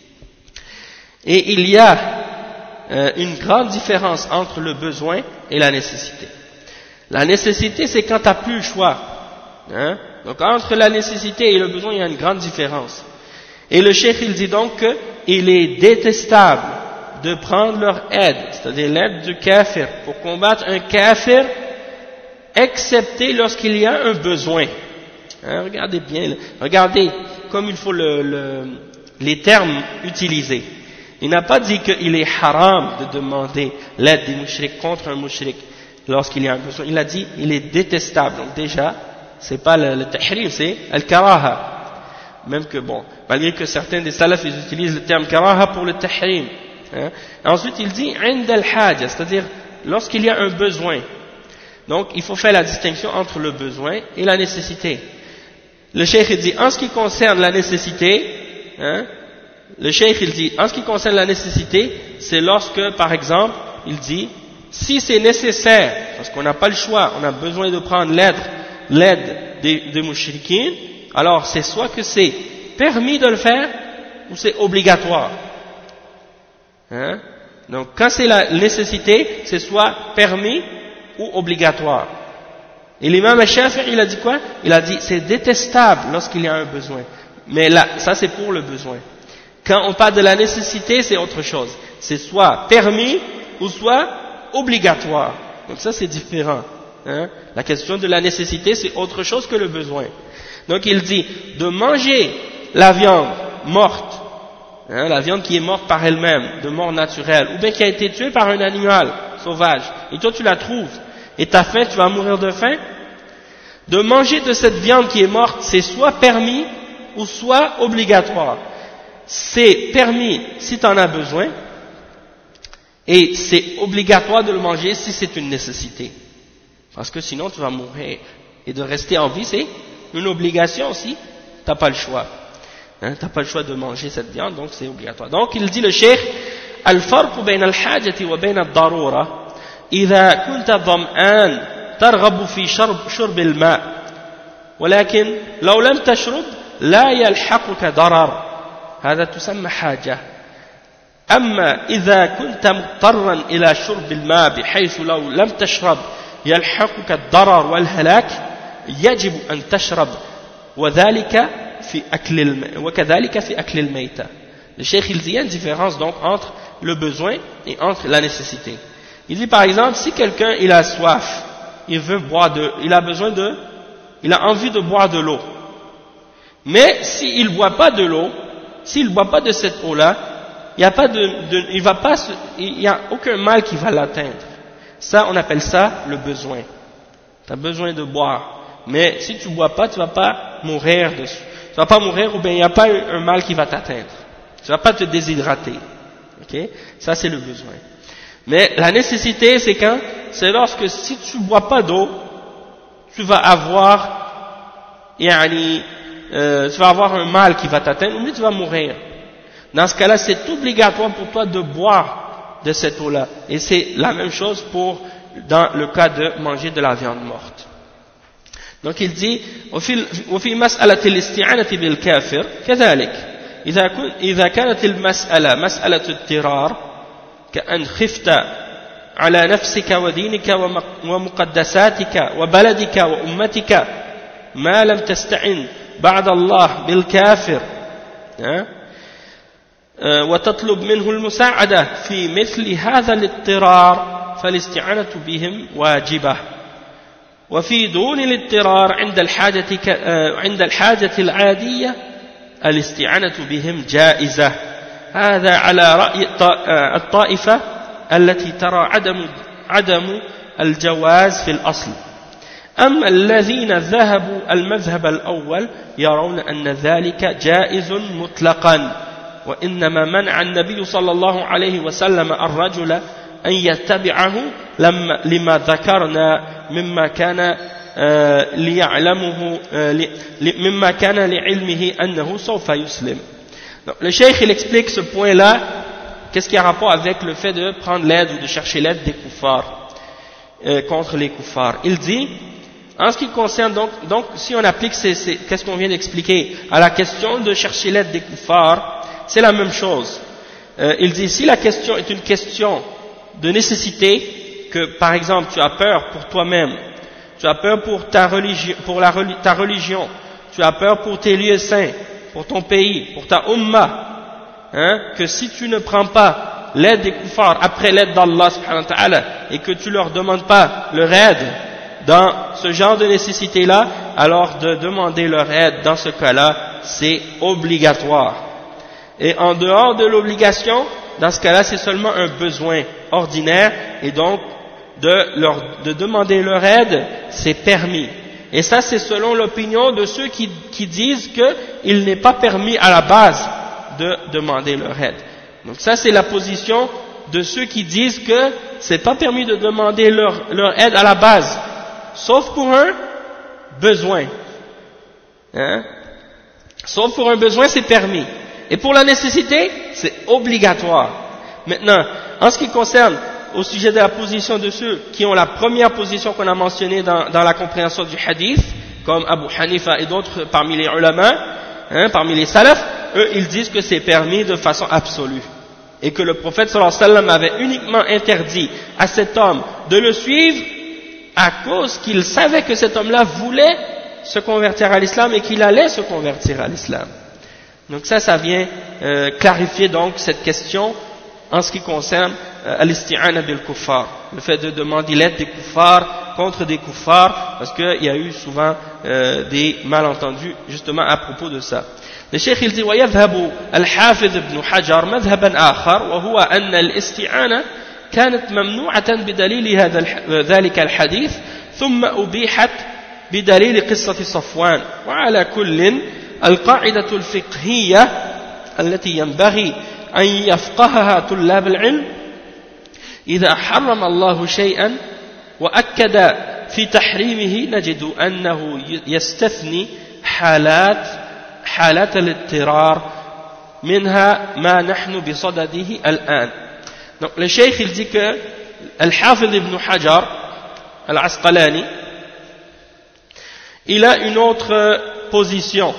et il y a une grande différence entre le besoin et la nécessité. La nécessité c'est quand tu n'as plus le choix, hein? Donc entre la nécessité et le besoin il y a une grande différence. Et le cheikh il dit donc qu'il est détestable de prendre leur aide, c'est-à-dire l'aide du kafir, pour combattre un kafir, excepté lorsqu'il y a un besoin. Hein, regardez bien, regardez comme il faut les termes utilisés. Il n'a pas dit qu'il est haram de demander l'aide des mouchriks contre un mouchrik lorsqu'il y a un besoin. Il a dit il est détestable. Donc déjà, c'est pas le tahrim, c'est al-karaha. Même que bon, malgré que certains des salafs ils utilisent le terme karaha pour le tahrim. Hein. Ensuite il dit عند الحاجة, c'est-à-dire lorsqu'il y a un besoin. Donc il faut faire la distinction entre le besoin et la nécessité. Le cheikh il dit en ce qui concerne la nécessité, hein, le cheikh il dit en ce qui concerne la nécessité, c'est lorsque par exemple il dit si c'est nécessaire parce qu'on n'a pas le choix, on a besoin de prendre l'aide des mouchriquines, alors c'est soit que c'est permis de le faire ou c'est obligatoire. Hein? Donc quand c'est la nécessité, c'est soit permis ou obligatoire. Et l'imam al-Shafi'i il a dit quoi? Il a dit c'est détestable lorsqu'il y a un besoin. Mais là, ça c'est pour le besoin. Quand on parle de la nécessité, c'est autre chose. C'est soit permis ou soit obligatoire. Donc ça c'est différent. Hein? La question de la nécessité c'est autre chose que le besoin. Donc il dit de manger la viande morte, hein, la viande qui est morte par elle-même, de mort naturelle, ou bien qui a été tuée par un animal sauvage, et toi tu la trouves, et t'as faim, tu vas mourir de faim. De manger de cette viande qui est morte, c'est soit permis ou soit obligatoire. C'est permis si tu en as besoin, et c'est obligatoire de le manger si c'est une nécessité. Parce que sinon tu vas mourir. Et de rester en vie, c'est une obligation aussi. Tu n'as pas le choix. Hein, tu n'as pas le choix de manger cette viande, donc c'est obligatoire. Donc il dit le cheikh, الفرق بين الحاجة وبين الضرورة إذا كنت ظمآن ترغب في شرب الماء ولكن لو لم تشرب لا يلحقك ضرر هذا تسمى حاجة أما إذا كنت مضطرا إلى شرب الماء بحيث لو لم تشرب يلحقك الضرر والهلاك يجب أن تشرب وكذلك في أكل الميتة. Le cheikh il dit il y a une différence donc entre le besoin et entre la nécessité. Il dit par exemple si quelqu'un il a soif, il a envie de boire de l'eau, mais s'il ne boit pas de l'eau, s'il ne boit pas de cette eau-là, il n'y a aucun mal qui va l'atteindre. Ça on appelle ça le besoin. Tu as besoin de boire, mais si tu ne bois pas, tu ne vas pas mourir dessus. Tu ne vas pas mourir ou bien il n'y a pas un mal qui va t'atteindre. Tu ne vas pas te déshydrater. Okay? Ça c'est le besoin. Mais la nécessité c'est lorsque si tu ne bois pas d'eau, tu vas avoir un mal qui va t'atteindre ou bien tu vas mourir. Dans ce cas-là, c'est obligatoire pour toi de boire de cette eau-là. Et c'est la même chose dans le cas de manger de la viande morte. Donc il dit وفي مسألة الاستعانة بالكافر كذلك إذا كانت المسألة مسألة اضطرار كأن خفت على نفسك ودينك ومقدساتك وبلدك وأمتك ما لم تستعن بعد الله بالكافر وتطلب منه المساعدة في مثل هذا الاضطرار فالاستعانة بهم واجبة وفي دون الاضطرار عند الحاجة العادية الاستعانة بهم جائزة هذا على رأي الطائفة التي ترى عدم الجواز في الأصل أما الذين ذهبوا المذهب الأول يرون أن ذلك جائز مطلقا وإنما منع النبي صلى الله عليه وسلم الرجل أن يتبعه لما ذكرنا مما كان لعلمه أنه سوف يسلم. Donc, le cheikh il explique ce point-là, qu'est-ce qui a rapport avec le fait de prendre l'aide ou de chercher l'aide des kuffars contre les kuffars. Il dit, en ce qui concerne donc si on applique qu'est-ce qu'on vient d'expliquer à la question de chercher l'aide des kuffars, c'est la même chose. Il dit si la question est une question de nécessité, que par exemple tu as peur pour toi-même, tu as peur pour ta religion, tu as peur pour tes lieux saints, pour ton pays, pour ta ummah, que si tu ne prends pas l'aide des kuffars après l'aide d'Allah subhanahu wa ta'ala et que tu leur demandes pas leur aide dans ce genre de nécessité-là, alors de demander leur aide dans ce cas-là, c'est obligatoire. Et en dehors de l'obligation, dans ce cas-là, c'est seulement un besoin ordinaire et donc de demander leur aide, c'est permis. Et ça, c'est selon l'opinion de ceux qui disent qu'il n'est pas permis à la base de demander leur aide. Donc ça, c'est la position de ceux qui disent que c'est pas permis de demander leur aide à la base, sauf pour un besoin. Sauf pour un besoin, c'est permis. Et pour la nécessité, c'est obligatoire. Maintenant, en ce qui concerne au sujet de la position de ceux qui ont la première position qu'on a mentionnée dans la compréhension du hadith, comme Abu Hanifa et d'autres parmi les ulama, parmi les salafs, eux ils disent que c'est permis de façon absolue. Et que le prophète sallallahu alayhi wa sallam avait uniquement interdit à cet homme de le suivre à cause qu'il savait que cet homme-là voulait se convertir à l'islam et qu'il allait se convertir à l'islam. Donc ça vient clarifier donc cette question en ce qui concerne al-isti'ana bil kuffar, le fait de demander l'aide des kuffars contre des kuffars, parce qu'il y a eu souvent des malentendus justement à propos de ça. Le Cheikh il dit ويذهب الحافظ ابن حجر مذهبا آخر وهو أن الاستعانة كانت ممنوعة بدليل ذلك الحديث ثم أبيحت بدليل قصة صفوان. وعلى كل القاعدة الفقهية التي ينبغي أن يفقهها طلاب العلم إذا حرم الله شيئا وأكد في تحريمه نجد أنه يستثني حالات الاضطرار منها ما نحن بصدده الآن. Donc le cheikh il dit que Al-Hafidh ibn Hajar Al-Asqalani il a une autre position.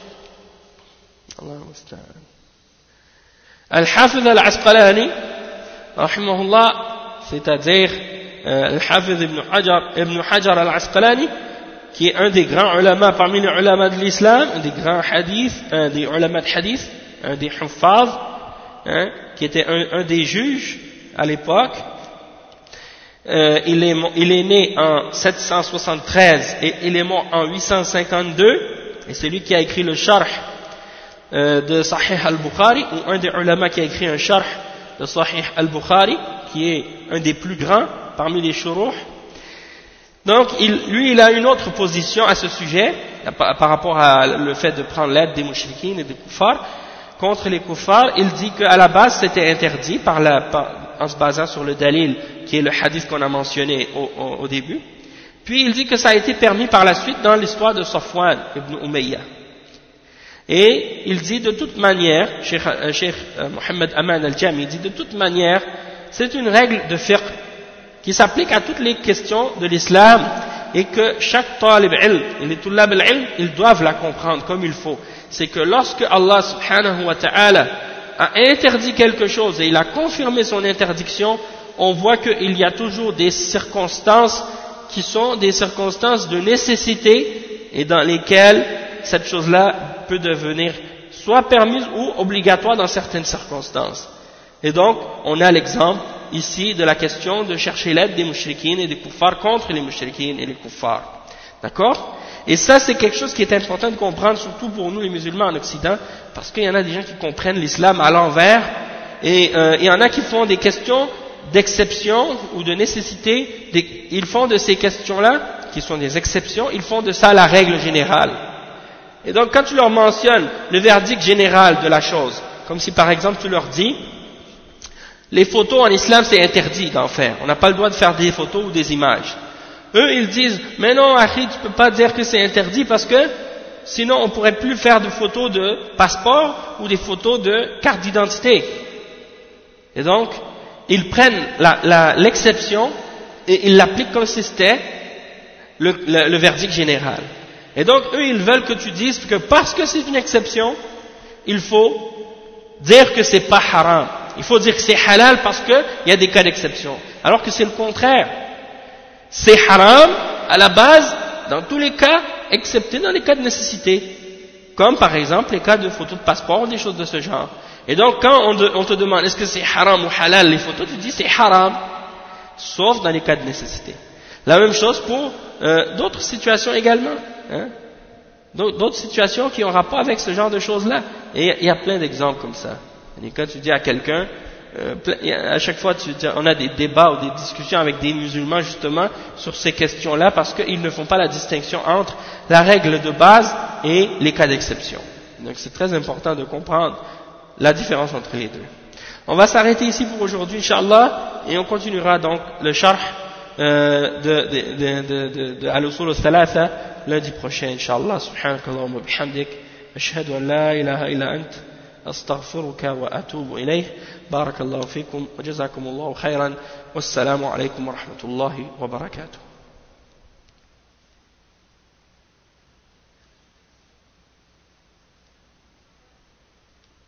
Al-Hafidh Al-Asqalani rahimahullah, c'est-à-dire Al-Hafidh ibn Hajar Al-Asqalani, qui est un des grands ulama parmi les ulama de l'islam, un des grands hadiths, un des ulama de hadith, un des huffaz, qui était un des juges à l'époque. Il est né en 773 et il est mort en 852, et c'est lui qui a écrit le sharh de Sahih al-Bukhari, ou un des ulama qui a écrit un sharh de Sahih al-Bukhari, qui est un des plus grands parmi les shuruh. Donc lui il a une autre position à ce sujet par rapport à le fait de prendre l'aide des mushrikines et des kuffars contre les kuffars. Il dit qu'à la base c'était interdit en se basant sur le dalil qui est le hadith qu'on a mentionné au début. Puis il dit que ça a été permis par la suite dans l'histoire de Safwan ibn Umayyah. Et il dit de toute manière, Cheikh Mohammed Aman al-Jami dit de toute manière, c'est une règle de fiqh qui s'applique à toutes les questions de l'islam, et que chaque talib ilm et les tullab al-ilm, ils doivent la comprendre comme il faut. C'est que lorsque Allah subhanahu wa ta'ala a interdit quelque chose et il a confirmé son interdiction, on voit qu'il y a toujours des circonstances qui sont des circonstances de nécessité et dans lesquelles cette chose-là peut devenir soit permise ou obligatoire dans certaines circonstances. Et donc, on a l'exemple ici de la question de chercher l'aide des mushrikines et des kuffars contre les mushrikines et les kuffars. D'accord? Et ça, c'est quelque chose qui est important de comprendre, surtout pour nous les musulmans en Occident, parce qu'il y en a des gens qui comprennent l'islam à l'envers, et il y en a qui font des questions d'exception ou de nécessité, ils font de ces questions-là, qui sont des exceptions, ils font de ça la règle générale. Et donc, quand tu leur mentionnes le verdict général de la chose, comme si par exemple tu leur dis, les photos en islam c'est interdit d'en faire, on n'a pas le droit de faire des photos ou des images. Eux ils disent, mais non Akhi, tu peux pas dire que c'est interdit parce que sinon on pourrait plus faire de photos de passeport ou des photos de carte d'identité. Et donc ils prennent l'exception et ils l'appliquent comme si c'était le verdict général. Et donc eux ils veulent que tu dises que parce que c'est une exception, il faut dire que c'est pas haram. Il faut dire que c'est halal parce qu'il y a des cas d'exception. Alors que c'est le contraire. C'est haram à la base dans tous les cas, excepté dans les cas de nécessité. Comme par exemple les cas de photos de passeport ou des choses de ce genre. Et donc quand on te demande est-ce que c'est haram ou halal les photos, tu dis c'est haram. Sauf dans les cas de nécessité. La même chose pour d'autres situations également. Hein? D'autres situations qui ont rapport avec ce genre de choses-là. Et il y a plein d'exemples comme ça. Et quand tu dis à quelqu'un, à chaque fois on a des débats ou des discussions avec des musulmans justement sur ces questions-là parce qu'ils ne font pas la distinction entre la règle de base et les cas d'exception. Donc c'est très important de comprendre la différence entre les deux. On va s'arrêter ici pour aujourd'hui, Inch'Allah, et on continuera donc le sharh de Al-Usul al-Thalatha lundi prochain, Inch'Allah. Subhanakallahumma wa bihamdik, ashhadu an la ilaha illa ant, أستغفرك وأتوب إليه. بارك الله فيكم وجزاكم الله خيرا والسلام عليكم ورحمة الله وبركاته.